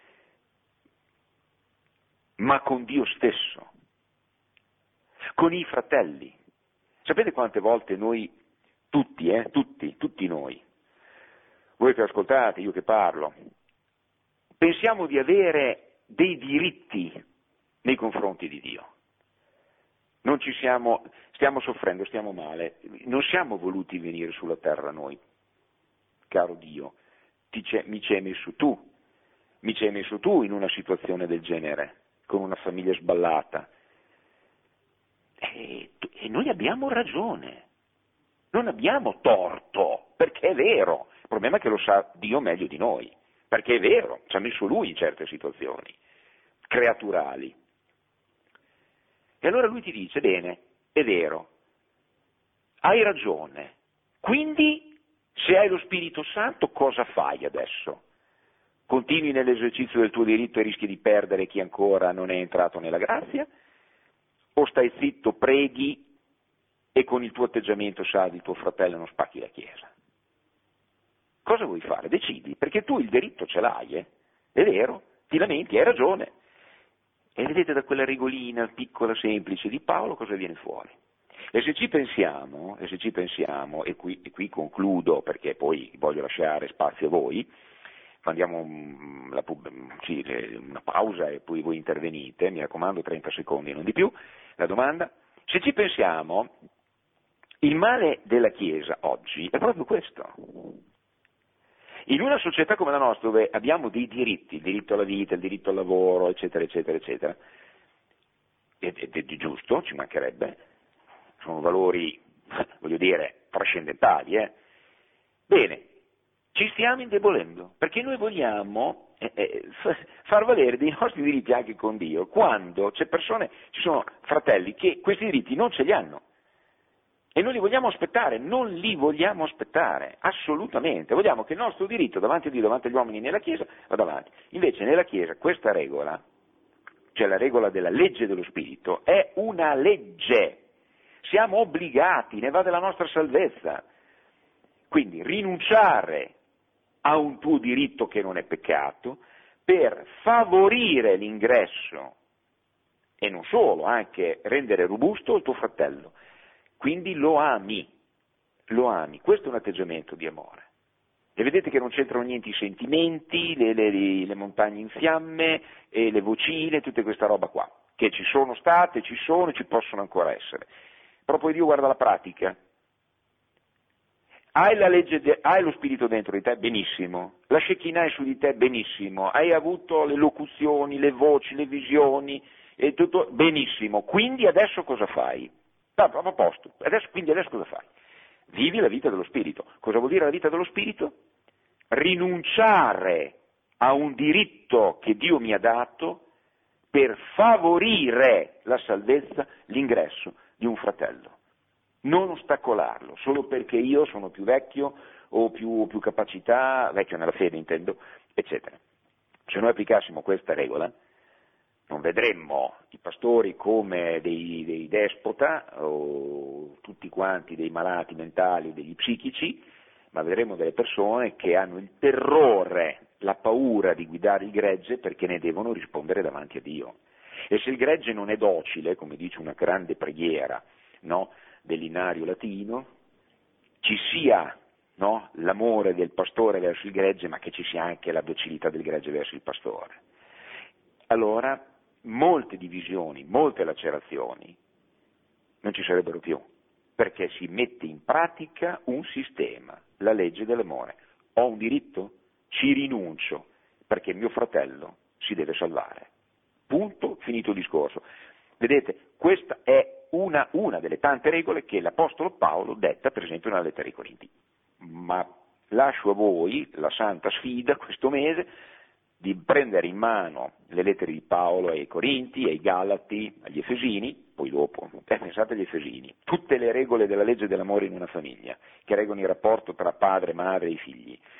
Speaker 1: ma con Dio stesso, con i fratelli. Sapete quante volte noi, tutti noi, voi che ascoltate, io che parlo, pensiamo di avere dei diritti nei confronti di Dio. Non ci stiamo soffrendo, stiamo male, non siamo voluti venire sulla terra noi, caro Dio, mi ci hai messo tu in una situazione del genere, con una famiglia sballata. E noi abbiamo ragione, non abbiamo torto, perché è vero. Il problema è che lo sa Dio meglio di noi, perché è vero, ci ha messo Lui in certe situazioni creaturali. E allora Lui ti dice, bene, è vero, hai ragione, quindi se hai lo Spirito Santo cosa fai adesso? Continui nell'esercizio del tuo diritto e rischi di perdere chi ancora non è entrato nella grazia? O stai zitto, preghi e con il tuo atteggiamento salvi il tuo fratello e non spacchi la Chiesa? Cosa vuoi fare? Decidi, perché tu il diritto ce l'hai, è vero, ti lamenti, hai ragione. E vedete da quella regolina piccola, semplice di Paolo cosa viene fuori. E se ci pensiamo, e qui concludo perché poi voglio lasciare spazio a voi, mandiamo una pausa e poi voi intervenite, mi raccomando 30 secondi, non di più, la domanda, se ci pensiamo, il male della Chiesa oggi è proprio questo. In una società come la nostra, dove abbiamo dei diritti, il diritto alla vita, il diritto al lavoro, eccetera, eccetera, eccetera, ed è giusto, ci mancherebbe, sono valori, voglio dire, trascendentali, Bene, ci stiamo indebolendo, perché noi vogliamo far valere dei nostri diritti anche con Dio, quando ci sono fratelli che questi diritti non ce li hanno. E non li vogliamo aspettare, assolutamente. Vogliamo che il nostro diritto davanti a Dio, davanti agli uomini nella Chiesa, vada avanti. Invece nella Chiesa questa regola, cioè la regola della legge dello Spirito, è una legge. Siamo obbligati, ne va della nostra salvezza. Quindi rinunciare a un tuo diritto che non è peccato per favorire l'ingresso e non solo, anche rendere robusto il tuo fratello. Quindi lo ami, questo è un atteggiamento di amore. E vedete che non c'entrano niente i sentimenti, le montagne in fiamme, e le vocine, tutta questa roba qua, che ci sono state, ci sono e ci possono ancora essere. Però poi Dio guarda la pratica. Hai lo spirito dentro di te? Benissimo. La Shekinah è su di te? Benissimo. Hai avuto le locuzioni, le voci, le visioni, e tutto? Benissimo. Quindi adesso cosa fai? A posto, quindi adesso cosa fai? Vivi la vita dello Spirito. Cosa vuol dire la vita dello Spirito? Rinunciare a un diritto che Dio mi ha dato per favorire la salvezza, l'ingresso di un fratello. Non ostacolarlo, solo perché io sono più vecchio o più capacità, vecchio nella fede intendo, eccetera. Se noi applicassimo questa regola, non vedremmo i pastori come dei despota o tutti quanti dei malati mentali o degli psichici, ma vedremo delle persone che hanno il terrore, la paura di guidare il gregge perché ne devono rispondere davanti a Dio. E se il gregge non è docile, come dice una grande preghiera, no, dell'inario latino, ci sia, no, l'amore del pastore verso il gregge, ma che ci sia anche la docilità del gregge verso il pastore. Allora molte divisioni, molte lacerazioni non ci sarebbero più, perché si mette in pratica un sistema, la legge dell'amore. Ho un diritto? Ci rinuncio, perché mio fratello si deve salvare. Punto, finito il discorso. Vedete, questa è una delle tante regole che l'Apostolo Paolo detta, per esempio, nella lettera ai Corinti. Ma lascio a voi la santa sfida questo mese di prendere in mano le lettere di Paolo ai Corinti, ai Galati, agli Efesini, poi dopo, pensate agli Efesini, tutte le regole della legge dell'amore in una famiglia, che regolano il rapporto tra padre, madre e i figli.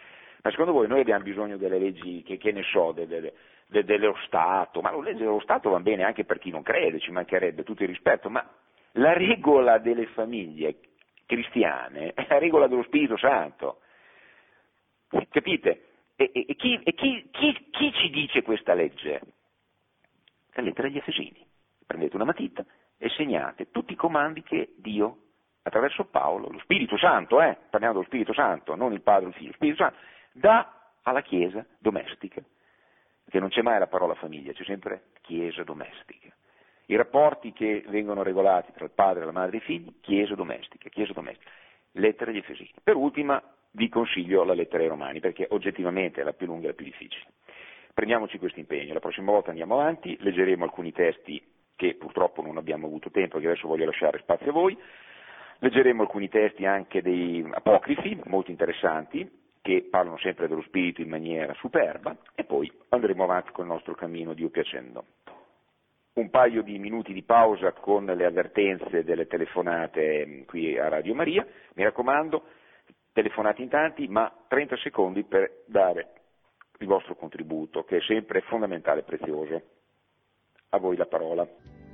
Speaker 1: Ma secondo voi noi abbiamo bisogno delle leggi, che ne so, dello Stato? Ma le leggi dello Stato va bene anche per chi non crede, ci mancherebbe tutto il rispetto, ma la regola delle famiglie cristiane è la regola dello Spirito Santo. Capite? E chi ci dice questa legge? La lettera agli Efesini. Prendete una matita e segnate tutti i comandi che Dio, attraverso Paolo, lo Spirito Santo, parliamo dello Spirito Santo, non il Padre, il Figlio, lo Spirito Santo, dà alla Chiesa domestica. Perché non c'è mai la parola famiglia, c'è sempre Chiesa domestica. I rapporti che vengono regolati tra il padre, la madre e i figli, Chiesa domestica, Chiesa domestica. Lettera agli Efesini. Per ultima vi consiglio la lettera ai Romani, perché oggettivamente è la più lunga e la più difficile. Prendiamoci questo impegno, la prossima volta andiamo avanti, leggeremo alcuni testi che purtroppo non abbiamo avuto tempo, che adesso voglio lasciare spazio a voi, leggeremo alcuni testi anche dei apocrifi, molto interessanti, che parlano sempre dello spirito in maniera superba, e poi andremo avanti col nostro cammino, Dio piacendo. Un paio di minuti di pausa con le avvertenze delle telefonate qui a Radio Maria, mi raccomando, telefonate in tanti, ma 30 secondi per dare il vostro contributo, che è sempre fondamentale e prezioso. A voi la parola.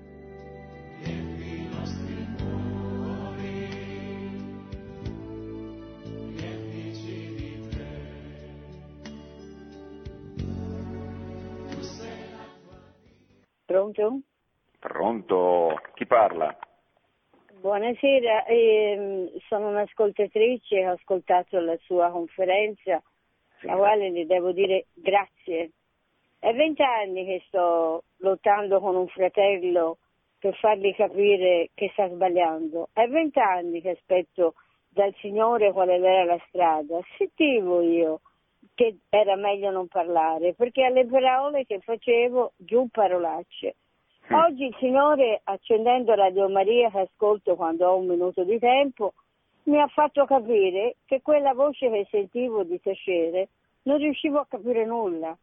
Speaker 2: Pronto?
Speaker 1: Pronto? Chi parla?
Speaker 2: Buonasera, sono un'ascoltatrice, ho ascoltato la sua conferenza,
Speaker 1: Sì.
Speaker 2: la quale le devo dire grazie. È 20 anni che sto lottando con un fratello per fargli capire che sta sbagliando. È 20 anni che aspetto dal Signore qual era la strada. Sentivo io che era meglio non parlare, perché alle parole che facevo giù parolacce. Oggi il Signore, accendendo Radio Maria, che ascolto quando ho un minuto di tempo, mi ha fatto capire che quella voce che sentivo di tacere non riuscivo a capire nulla.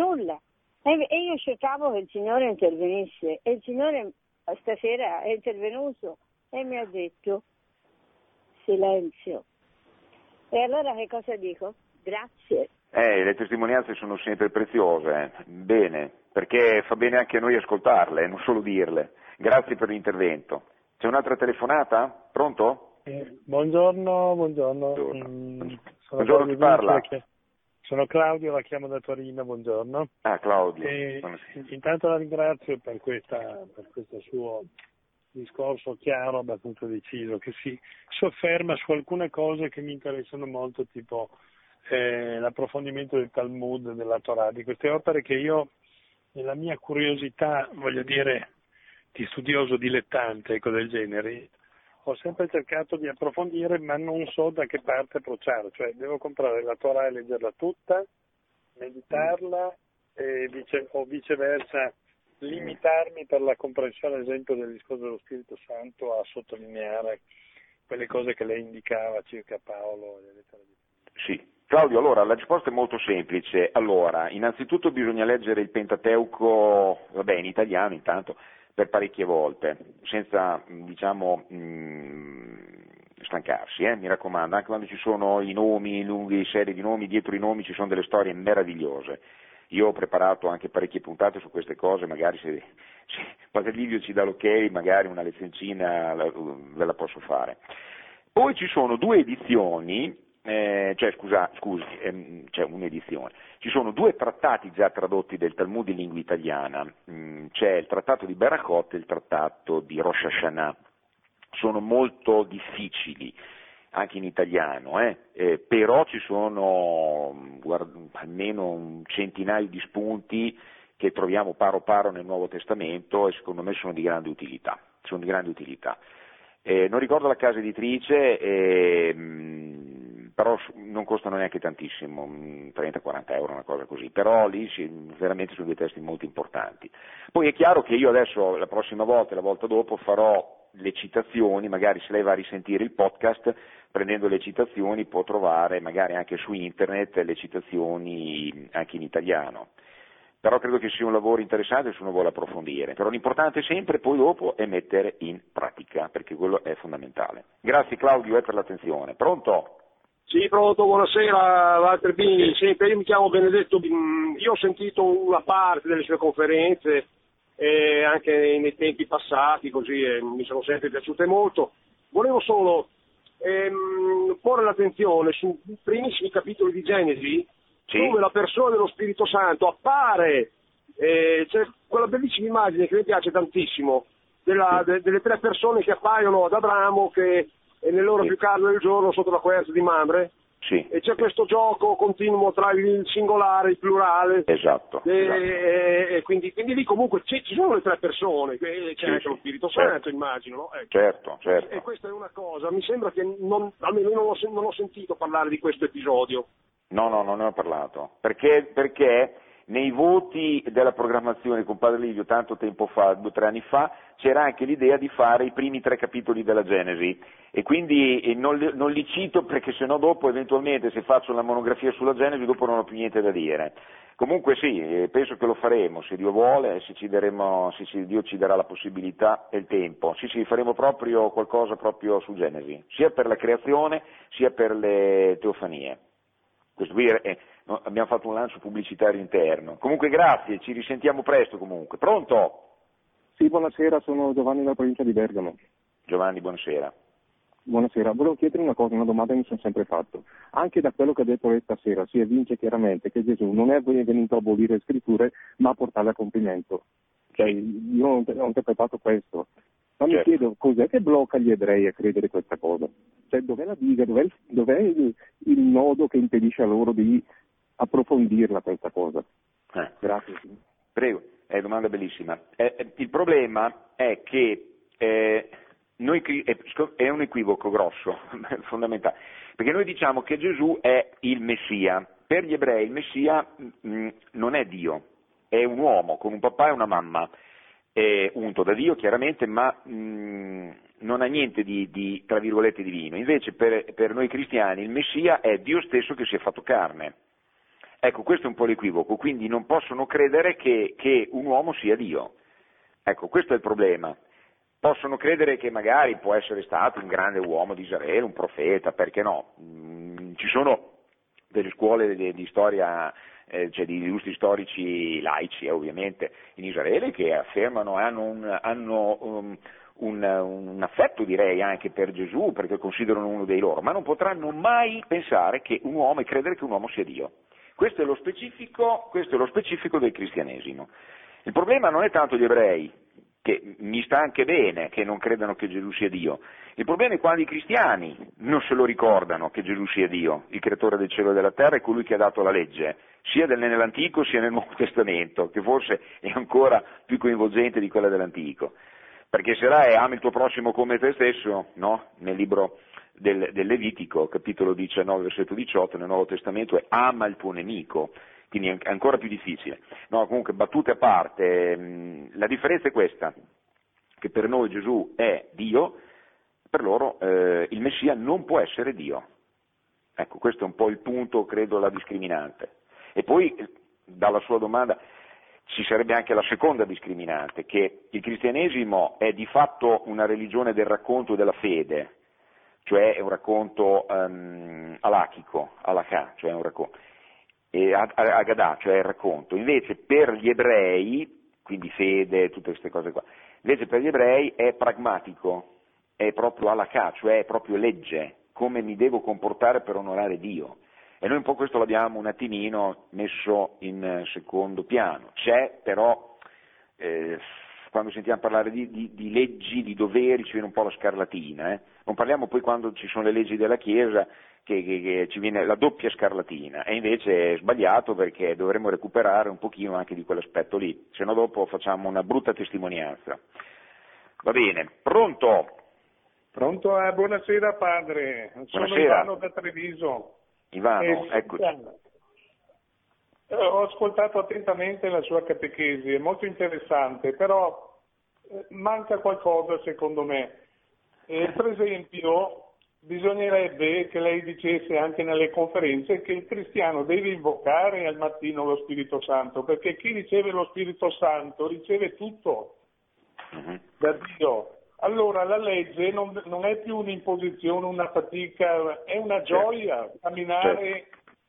Speaker 2: E io cercavo che il Signore intervenisse, e il Signore stasera è intervenuto e mi ha detto silenzio. E allora che cosa dico? Grazie.
Speaker 1: Le testimonianze sono sempre preziose, bene, perché fa bene anche a noi ascoltarle, non solo dirle. Grazie per l'intervento. C'è un'altra telefonata? Pronto?
Speaker 3: Buongiorno.
Speaker 1: Buongiorno, chi parla?
Speaker 3: Sono Claudio, la chiamo da Torino, buongiorno.
Speaker 1: Claudio.
Speaker 3: Intanto la ringrazio per questo suo discorso chiaro, abbastanza deciso, che si sofferma su alcune cose che mi interessano molto, tipo l'approfondimento del Talmud, della Torah, di queste opere che io, nella mia curiosità, voglio dire, di studioso dilettante, del genere, ho sempre cercato di approfondire, ma non so da che parte approcciare, cioè devo comprare la Torah e leggerla tutta, meditarla, o viceversa limitarmi per la comprensione, ad esempio, del discorso dello Spirito Santo, a sottolineare quelle cose che lei indicava circa Paolo e le lettere di
Speaker 1: Sì. Claudio, allora la risposta è molto semplice. Allora, innanzitutto bisogna leggere il Pentateuco, in italiano intanto, per parecchie volte, senza, stancarsi, mi raccomando, anche quando ci sono i nomi, lunghe serie di nomi, dietro i nomi ci sono delle storie meravigliose. Io ho preparato anche parecchie puntate su queste cose, magari se Padre Livio ci dà l'ok, magari una lezioncina ve la posso fare. Poi ci sono due edizioni, c'è un'edizione. Ci sono due trattati già tradotti del Talmud in lingua italiana, c'è il trattato di Berachot e il trattato di Rosh Hashanah. Sono molto difficili anche in italiano, però ci sono almeno un centinaio di spunti che troviamo paro paro nel Nuovo Testamento e secondo me sono di grande utilità. Non ricordo la casa editrice, però non costano neanche tantissimo, 30-40 euro, una cosa così, però lì veramente sono dei testi molto importanti. Poi è chiaro che io adesso la prossima volta e la volta dopo farò le citazioni, magari se lei va a risentire il podcast, prendendo le citazioni può trovare magari anche su internet le citazioni anche in italiano. Però credo che sia un lavoro interessante se uno vuole approfondire, però l'importante sempre poi dopo è mettere in pratica, perché quello è fondamentale. Grazie Claudio per l'attenzione. Pronto?
Speaker 4: Sì, pronto, buonasera Walter Bini, sempre, io mi chiamo Benedetto, io ho sentito una parte delle sue conferenze anche nei tempi passati, così mi sono sempre piaciute molto. Volevo solo porre l'attenzione sui primissimi capitoli di Genesi, sì, dove la persona dello Spirito Santo appare, c'è quella bellissima immagine che mi piace tantissimo, delle tre persone che appaiono ad Abramo che nelle ore più calde del giorno sotto la quercia di Mamre, sì, e c'è questo gioco continuo tra il singolare e il plurale.
Speaker 1: Esatto.
Speaker 4: E quindi lì comunque ci sono le tre persone, c'è anche lo Spirito Santo, immagino, no?
Speaker 1: Certo.
Speaker 4: E questa è una cosa, mi sembra che almeno io non ho sentito parlare di questo episodio.
Speaker 1: No, non ne ho parlato, perché nei voti della programmazione con Padre Livio tanto tempo fa, 2 o 3 anni fa, c'era anche l'idea di fare i primi 3 capitoli della Genesi e quindi non li cito perché sennò dopo eventualmente se faccio la monografia sulla Genesi dopo non ho più niente da dire. Comunque sì, penso che lo faremo, se Dio vuole, se Dio ci darà la possibilità e il tempo. Sì, faremo proprio qualcosa proprio su Genesi, sia per la creazione sia per le teofanie. Questo qui abbiamo fatto un lancio pubblicitario interno. Comunque grazie, ci risentiamo presto comunque. Pronto?
Speaker 5: Sì, buonasera, sono Giovanni dalla provincia di Bergamo.
Speaker 1: Giovanni, buonasera.
Speaker 5: Buonasera, volevo chiedere una cosa, una domanda che mi sono sempre fatto. Anche da quello che ha detto lei stasera si evince chiaramente che Gesù non è venuto a abolire le scritture, ma a portarle a compimento. Cioè, io ho interpretato questo. Ma mi chiedo, cos'è che blocca gli ebrei a credere questa cosa? Cioè, dov'è la diga, dov'è il nodo che impedisce a loro di approfondirla questa cosa? Grazie.
Speaker 1: Prego, è una domanda bellissima. Il problema è che è un equivoco grosso, fondamentale, perché noi diciamo che Gesù è il Messia. Per gli ebrei il Messia non è Dio, è un uomo con un papà e una mamma, unto da Dio chiaramente, ma non ha niente di tra virgolette divino. Invece per noi cristiani il Messia è Dio stesso che si è fatto carne. Ecco, questo è un po' l'equivoco, quindi non possono credere che un uomo sia Dio. Ecco, questo è il problema. Possono credere che magari può essere stato un grande uomo di Israele, un profeta, perché no? Ci sono delle scuole di storia, cioè di illustri storici laici, ovviamente, in Israele, che affermano, hanno un affetto, direi, anche per Gesù, perché lo considerano uno dei loro, ma non potranno mai pensare che un uomo e credere che un uomo sia Dio. Questo è lo specifico del cristianesimo. Il problema non è tanto gli ebrei, che mi sta anche bene che non credano che Gesù sia Dio. Il problema è quando i cristiani non se lo ricordano che Gesù sia Dio, il creatore del cielo e della terra e colui che ha dato la legge, sia nell'Antico sia nel Nuovo Testamento, che forse è ancora più coinvolgente di quella dell'Antico. Perché se là è ami il tuo prossimo come te stesso, no? Nel libro del Levitico, capitolo 19, versetto 18, nel Nuovo Testamento è ama il tuo nemico, quindi è ancora più difficile. No, comunque, battute a parte, la differenza è questa, che per noi Gesù è Dio, per loro il Messia non può essere Dio. Ecco, questo è un po' il punto, credo, la discriminante. E poi, dalla sua domanda, ci sarebbe anche la seconda discriminante, che il cristianesimo è di fatto una religione del racconto e della fede, cioè è un racconto alachico, alakà, cioè un racconto, e Agadah, cioè il racconto. Invece per gli ebrei, quindi fede, tutte queste cose qua, invece per gli ebrei è pragmatico, è proprio alakà, cioè è proprio legge, come mi devo comportare per onorare Dio. E noi un po' questo l'abbiamo un attimino messo in secondo piano. C'è però, quando sentiamo parlare di leggi, di doveri, ci viene un po' la scarlatina. Non parliamo poi quando ci sono le leggi della Chiesa, che ci viene la doppia scarlatina, e invece è sbagliato perché dovremmo recuperare un pochino anche di quell'aspetto lì, se no dopo facciamo una brutta testimonianza. Va bene, pronto?
Speaker 3: Pronto, buonasera padre, sono
Speaker 1: Buonasera.
Speaker 3: Ivano da Treviso.
Speaker 1: Ivano, eccoci.
Speaker 3: Ho ascoltato attentamente la sua catechesi, è molto interessante, però manca qualcosa secondo me. Per esempio, bisognerebbe che lei dicesse anche nelle conferenze che il cristiano deve invocare al mattino lo Spirito Santo, perché chi riceve lo Spirito Santo riceve tutto da Dio. Allora, la legge non è più un'imposizione, una fatica, è una gioia camminare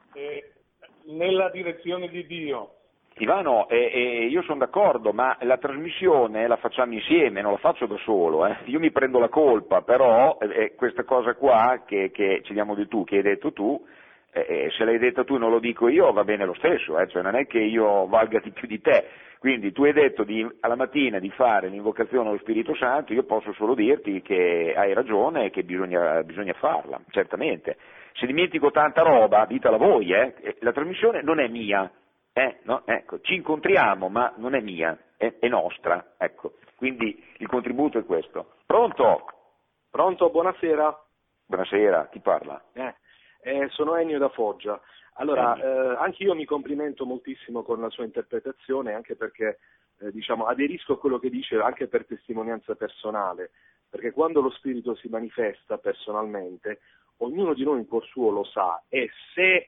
Speaker 3: nella direzione di Dio.
Speaker 1: Ivano, io sono d'accordo, ma la trasmissione la facciamo insieme, non la faccio da solo. Io mi prendo la colpa, però questa cosa qua che ci diamo di tu, che hai detto tu, se l'hai detta tu e non lo dico io, va bene lo stesso, cioè non è che io valga di più di te. Quindi tu hai detto alla mattina di fare l'invocazione allo Spirito Santo, io posso solo dirti che hai ragione e che bisogna farla, certamente. Se dimentico tanta roba, ditela voi, la trasmissione non è mia, no? Ecco, ci incontriamo, ma non è mia, è nostra, ecco. Quindi il contributo è questo. Pronto?
Speaker 6: Pronto, buonasera.
Speaker 1: Buonasera, chi parla?
Speaker 6: Sono Ennio da Foggia. Allora, anche io mi complimento moltissimo con la sua interpretazione, anche perché aderisco a quello che dice anche per testimonianza personale, perché quando lo Spirito si manifesta personalmente, ognuno di noi in cuor suo lo sa, e se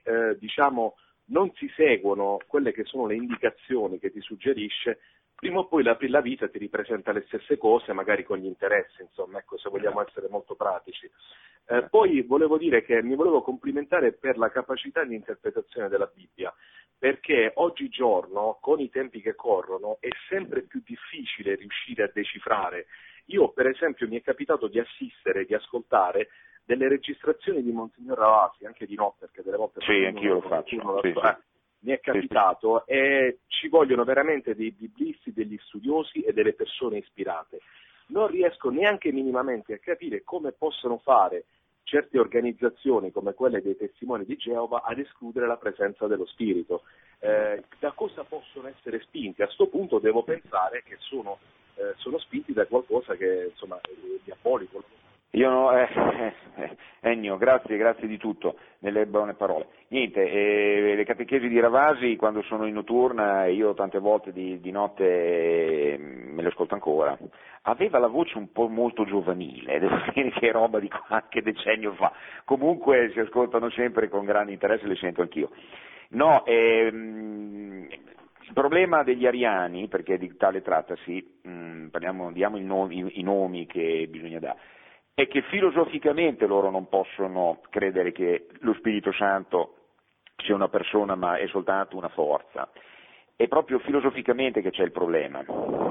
Speaker 6: non si seguono quelle che sono le indicazioni che ti suggerisce, prima o poi la vita ti ripresenta le stesse cose, magari con gli interessi, insomma, ecco, se vogliamo essere molto pratici. Poi volevo dire che mi volevo complimentare per la capacità di interpretazione della Bibbia, perché oggigiorno, con i tempi che corrono, è sempre più difficile riuscire a decifrare. Io, per esempio, mi è capitato di assistere, di ascoltare delle registrazioni di Monsignor Ravasi, anche di notte, perché delle volte...
Speaker 1: Sì, anch'io lo faccio.
Speaker 6: Mi è capitato, e ci vogliono veramente dei biblisti, degli studiosi e delle persone ispirate. Non riesco neanche minimamente a capire come possono fare certe organizzazioni come quelle dei testimoni di Geova ad escludere la presenza dello Spirito. Da cosa possono essere spinti? A sto punto devo pensare che sono spinti da qualcosa che insomma è diabolico.
Speaker 1: Io no, Ennio, grazie di tutto, nelle buone parole. Niente, le catechesi di Ravasi quando sono in notturna, io tante volte di notte me le ascolto ancora. Aveva la voce un po' molto giovanile, devo dire che è roba di qualche decennio fa. Comunque si ascoltano sempre con grande interesse, le sento anch'io. No, il problema degli ariani, perché di tale trattasi, diamo i nomi che bisogna dare, è che filosoficamente loro non possono credere che lo Spirito Santo sia una persona ma è soltanto una forza. È proprio filosoficamente che c'è il problema.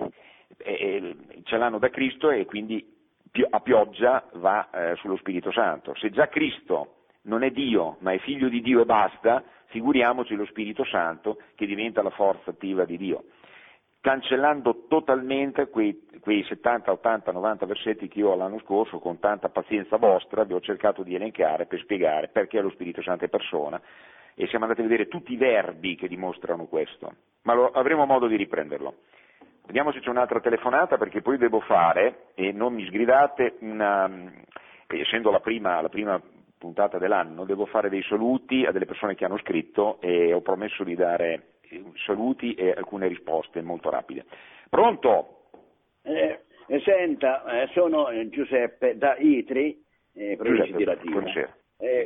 Speaker 1: Ce l'hanno da Cristo e quindi a pioggia va sullo Spirito Santo. Se già Cristo non è Dio ma è figlio di Dio e basta, figuriamoci lo Spirito Santo che diventa la forza attiva di Dio, cancellando totalmente quei 70, 80, 90 versetti che io l'anno scorso con tanta pazienza vostra vi ho cercato di elencare per spiegare perché lo Spirito Santo è persona, e siamo andati a vedere tutti i verbi che dimostrano questo, ma avremo modo di riprenderlo. Vediamo se c'è un'altra telefonata, perché poi devo fare, e non mi sgridate, essendo la prima puntata dell'anno, devo fare dei saluti a delle persone che hanno scritto e ho promesso di dare saluti e alcune risposte molto rapide. Pronto?
Speaker 7: Senta, sono Giuseppe da Itri, provincia di Latina.
Speaker 1: Buonasera.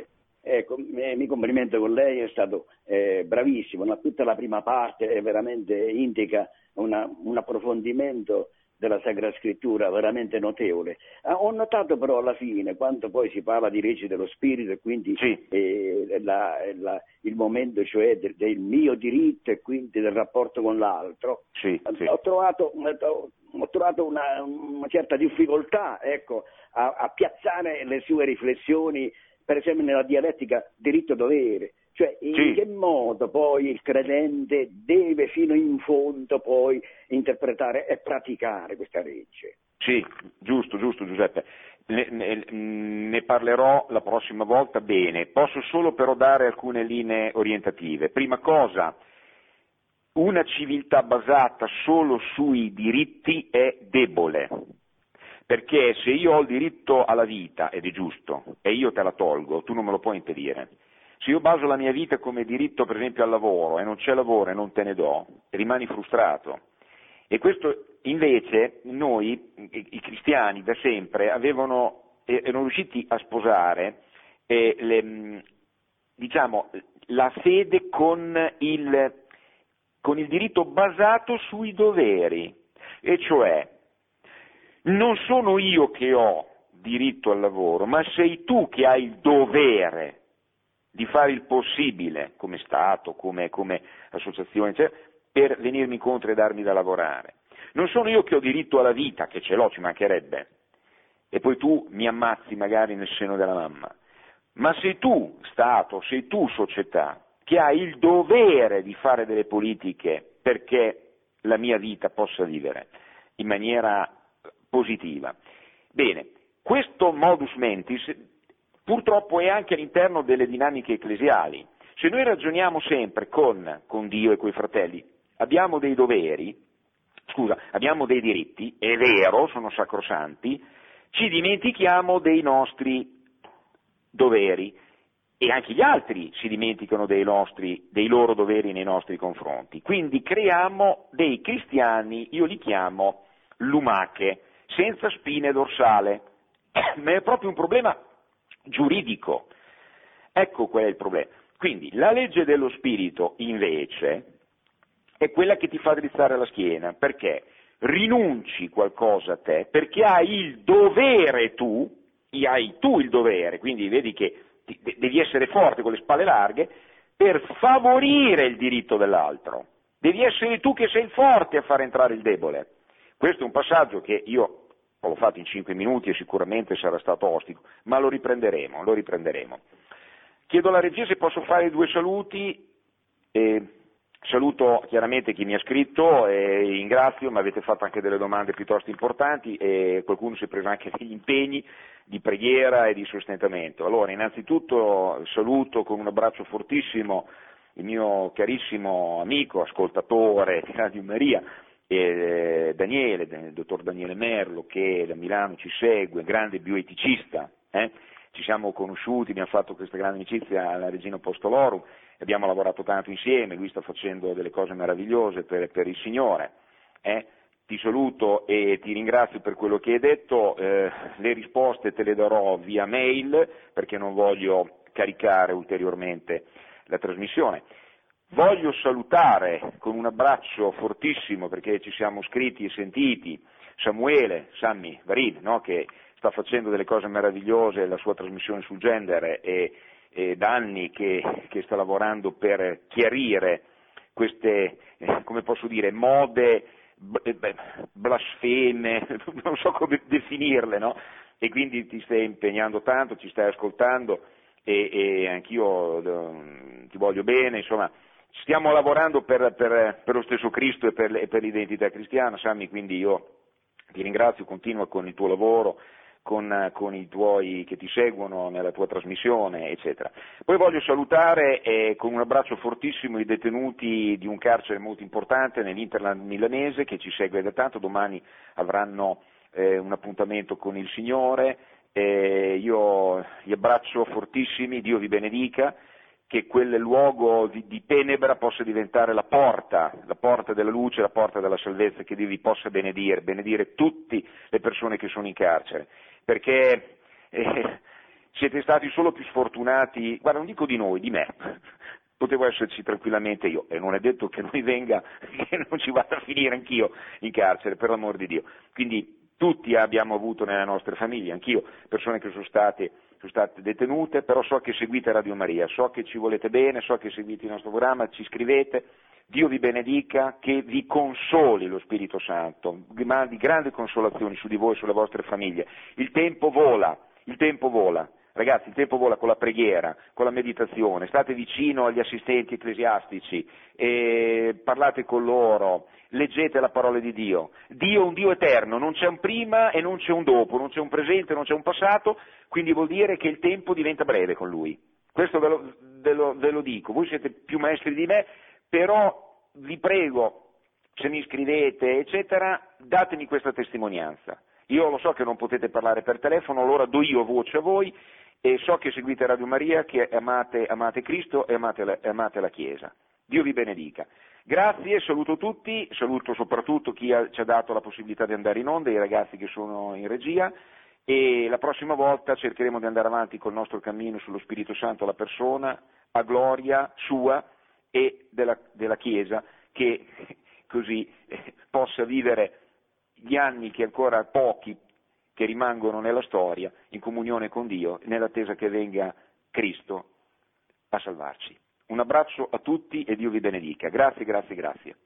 Speaker 7: Mi complimento con lei, è stato bravissimo, tutta la prima parte veramente indica un approfondimento della Sacra Scrittura veramente notevole. Ho notato però alla fine, quando poi si parla di leggi dello Spirito e quindi
Speaker 1: sì.
Speaker 7: Il momento cioè del mio diritto e quindi del rapporto con l'altro,
Speaker 1: sì.
Speaker 7: Ho trovato una certa difficoltà, ecco, a piazzare le sue riflessioni, per esempio nella dialettica diritto-dovere. Cioè, in che modo poi il credente deve fino in fondo poi interpretare e praticare questa legge?
Speaker 1: Sì, giusto Giuseppe. Ne parlerò la prossima volta bene. Posso solo però dare alcune linee orientative. Prima cosa, una civiltà basata solo sui diritti è debole. Perché se io ho il diritto alla vita, ed è giusto, e io te la tolgo, tu non me lo puoi impedire. Se io baso la mia vita come diritto per esempio al lavoro e non c'è lavoro e non te ne do, rimani frustrato. E questo invece noi, i cristiani da sempre, erano riusciti a sposare la fede con il diritto basato sui doveri, e cioè Non sono io che ho diritto al lavoro, ma sei tu che hai il dovere di fare il possibile, come Stato, come associazione, eccetera, per venirmi incontro e darmi da lavorare. Non sono io che ho diritto alla vita, che ce l'ho, ci mancherebbe, e poi tu mi ammazzi magari nel seno della mamma, ma sei tu, Stato, sei tu, società, che hai il dovere di fare delle politiche perché la mia vita possa vivere in maniera positiva. Bene, questo modus mentis purtroppo è anche all'interno delle dinamiche ecclesiali. Se noi ragioniamo sempre con Dio e coi fratelli, abbiamo dei doveri, abbiamo dei diritti, è vero, sono sacrosanti, ci dimentichiamo dei nostri doveri e anche gli altri si dimenticano dei loro doveri nei nostri confronti. Quindi creiamo dei cristiani, io li chiamo lumache, senza spine dorsale, ma è proprio un problema giuridico. Ecco qual è il problema. Quindi la legge dello spirito invece è quella che ti fa drizzare la schiena, perché rinunci qualcosa a te, perché hai il dovere hai tu il dovere, quindi vedi che devi essere forte con le spalle larghe per favorire il diritto dell'altro. Devi essere tu che sei forte a far entrare il debole. Questo è un passaggio che io l'ho fatto in 5 minuti e sicuramente sarà stato ostico, ma lo riprenderemo. Chiedo alla regia se posso fare 2 saluti. Saluto chiaramente chi mi ha scritto e ringrazio, mi avete fatto anche delle domande piuttosto importanti e qualcuno si è preso anche degli impegni di preghiera e di sostentamento. Allora, innanzitutto saluto con un abbraccio fortissimo il mio carissimo amico, ascoltatore di Radio Maria, Daniele, il dottor Daniele Merlo, che da Milano ci segue, grande bioeticista, ci siamo conosciuti, abbiamo fatto questa grande amicizia alla Regina Apostolorum, abbiamo lavorato tanto insieme, lui sta facendo delle cose meravigliose per il Signore. Ti saluto e ti ringrazio per quello che hai detto, le risposte te le darò via mail perché non voglio caricare ulteriormente la trasmissione. Voglio salutare con un abbraccio fortissimo, perché ci siamo scritti e sentiti, Sammy Varid, no? Che sta facendo delle cose meravigliose, la sua trasmissione sul gender e da anni che sta lavorando per chiarire queste, come posso dire, mode blasfeme, non so come definirle, no? E quindi ti stai impegnando tanto, ci stai ascoltando e anch'io ti voglio bene, insomma. Stiamo lavorando per lo stesso Cristo e per l'identità cristiana, Sammy, quindi io ti ringrazio, continua con il tuo lavoro, con i tuoi che ti seguono nella tua trasmissione, eccetera. Poi voglio salutare con un abbraccio fortissimo i detenuti di un carcere molto importante nell'Interland milanese che ci segue da tanto, domani avranno un appuntamento con il Signore, io li abbraccio fortissimi, Dio vi benedica, che quel luogo di tenebra possa diventare la porta della luce, la porta della salvezza, che Dio vi possa benedire tutte le persone che sono in carcere, perché siete stati solo più sfortunati, guarda, non dico di noi, di me, potevo esserci tranquillamente io, e non è detto che non venga, che non ci vada a finire anch'io in carcere, per l'amor di Dio, quindi tutti abbiamo avuto nelle nostre famiglie, anch'io, persone che sono state detenute, però so che seguite Radio Maria, so che ci volete bene, so che seguite il nostro programma, ci scrivete, Dio vi benedica, che vi consoli lo Spirito Santo, vi mandi grandi consolazioni su di voi e sulle vostre famiglie. Il tempo vola, ragazzi, il tempo vola con la preghiera, con la meditazione, state vicino agli assistenti ecclesiastici, parlate con loro, leggete la parola di Dio. Dio è un Dio eterno, non c'è un prima e non c'è un dopo, non c'è un presente, non c'è un passato, quindi vuol dire che il tempo diventa breve con Lui. Questo ve lo dico, voi siete più maestri di me, però vi prego, se mi scrivete, eccetera, datemi questa testimonianza. Io lo so che non potete parlare per telefono, allora do io voce a voi e so che seguite Radio Maria, che amate Cristo e amate la Chiesa. Dio vi benedica. Grazie, saluto tutti, saluto soprattutto chi ci ha dato la possibilità di andare in onda, i ragazzi che sono in regia, e la prossima volta cercheremo di andare avanti col nostro cammino sullo Spirito Santo alla persona, a gloria sua e della Chiesa, che così possa vivere gli anni che ancora pochi che rimangono nella storia, in comunione con Dio, nell'attesa che venga Cristo a salvarci. Un abbraccio a tutti e Dio vi benedica. Grazie, grazie, grazie.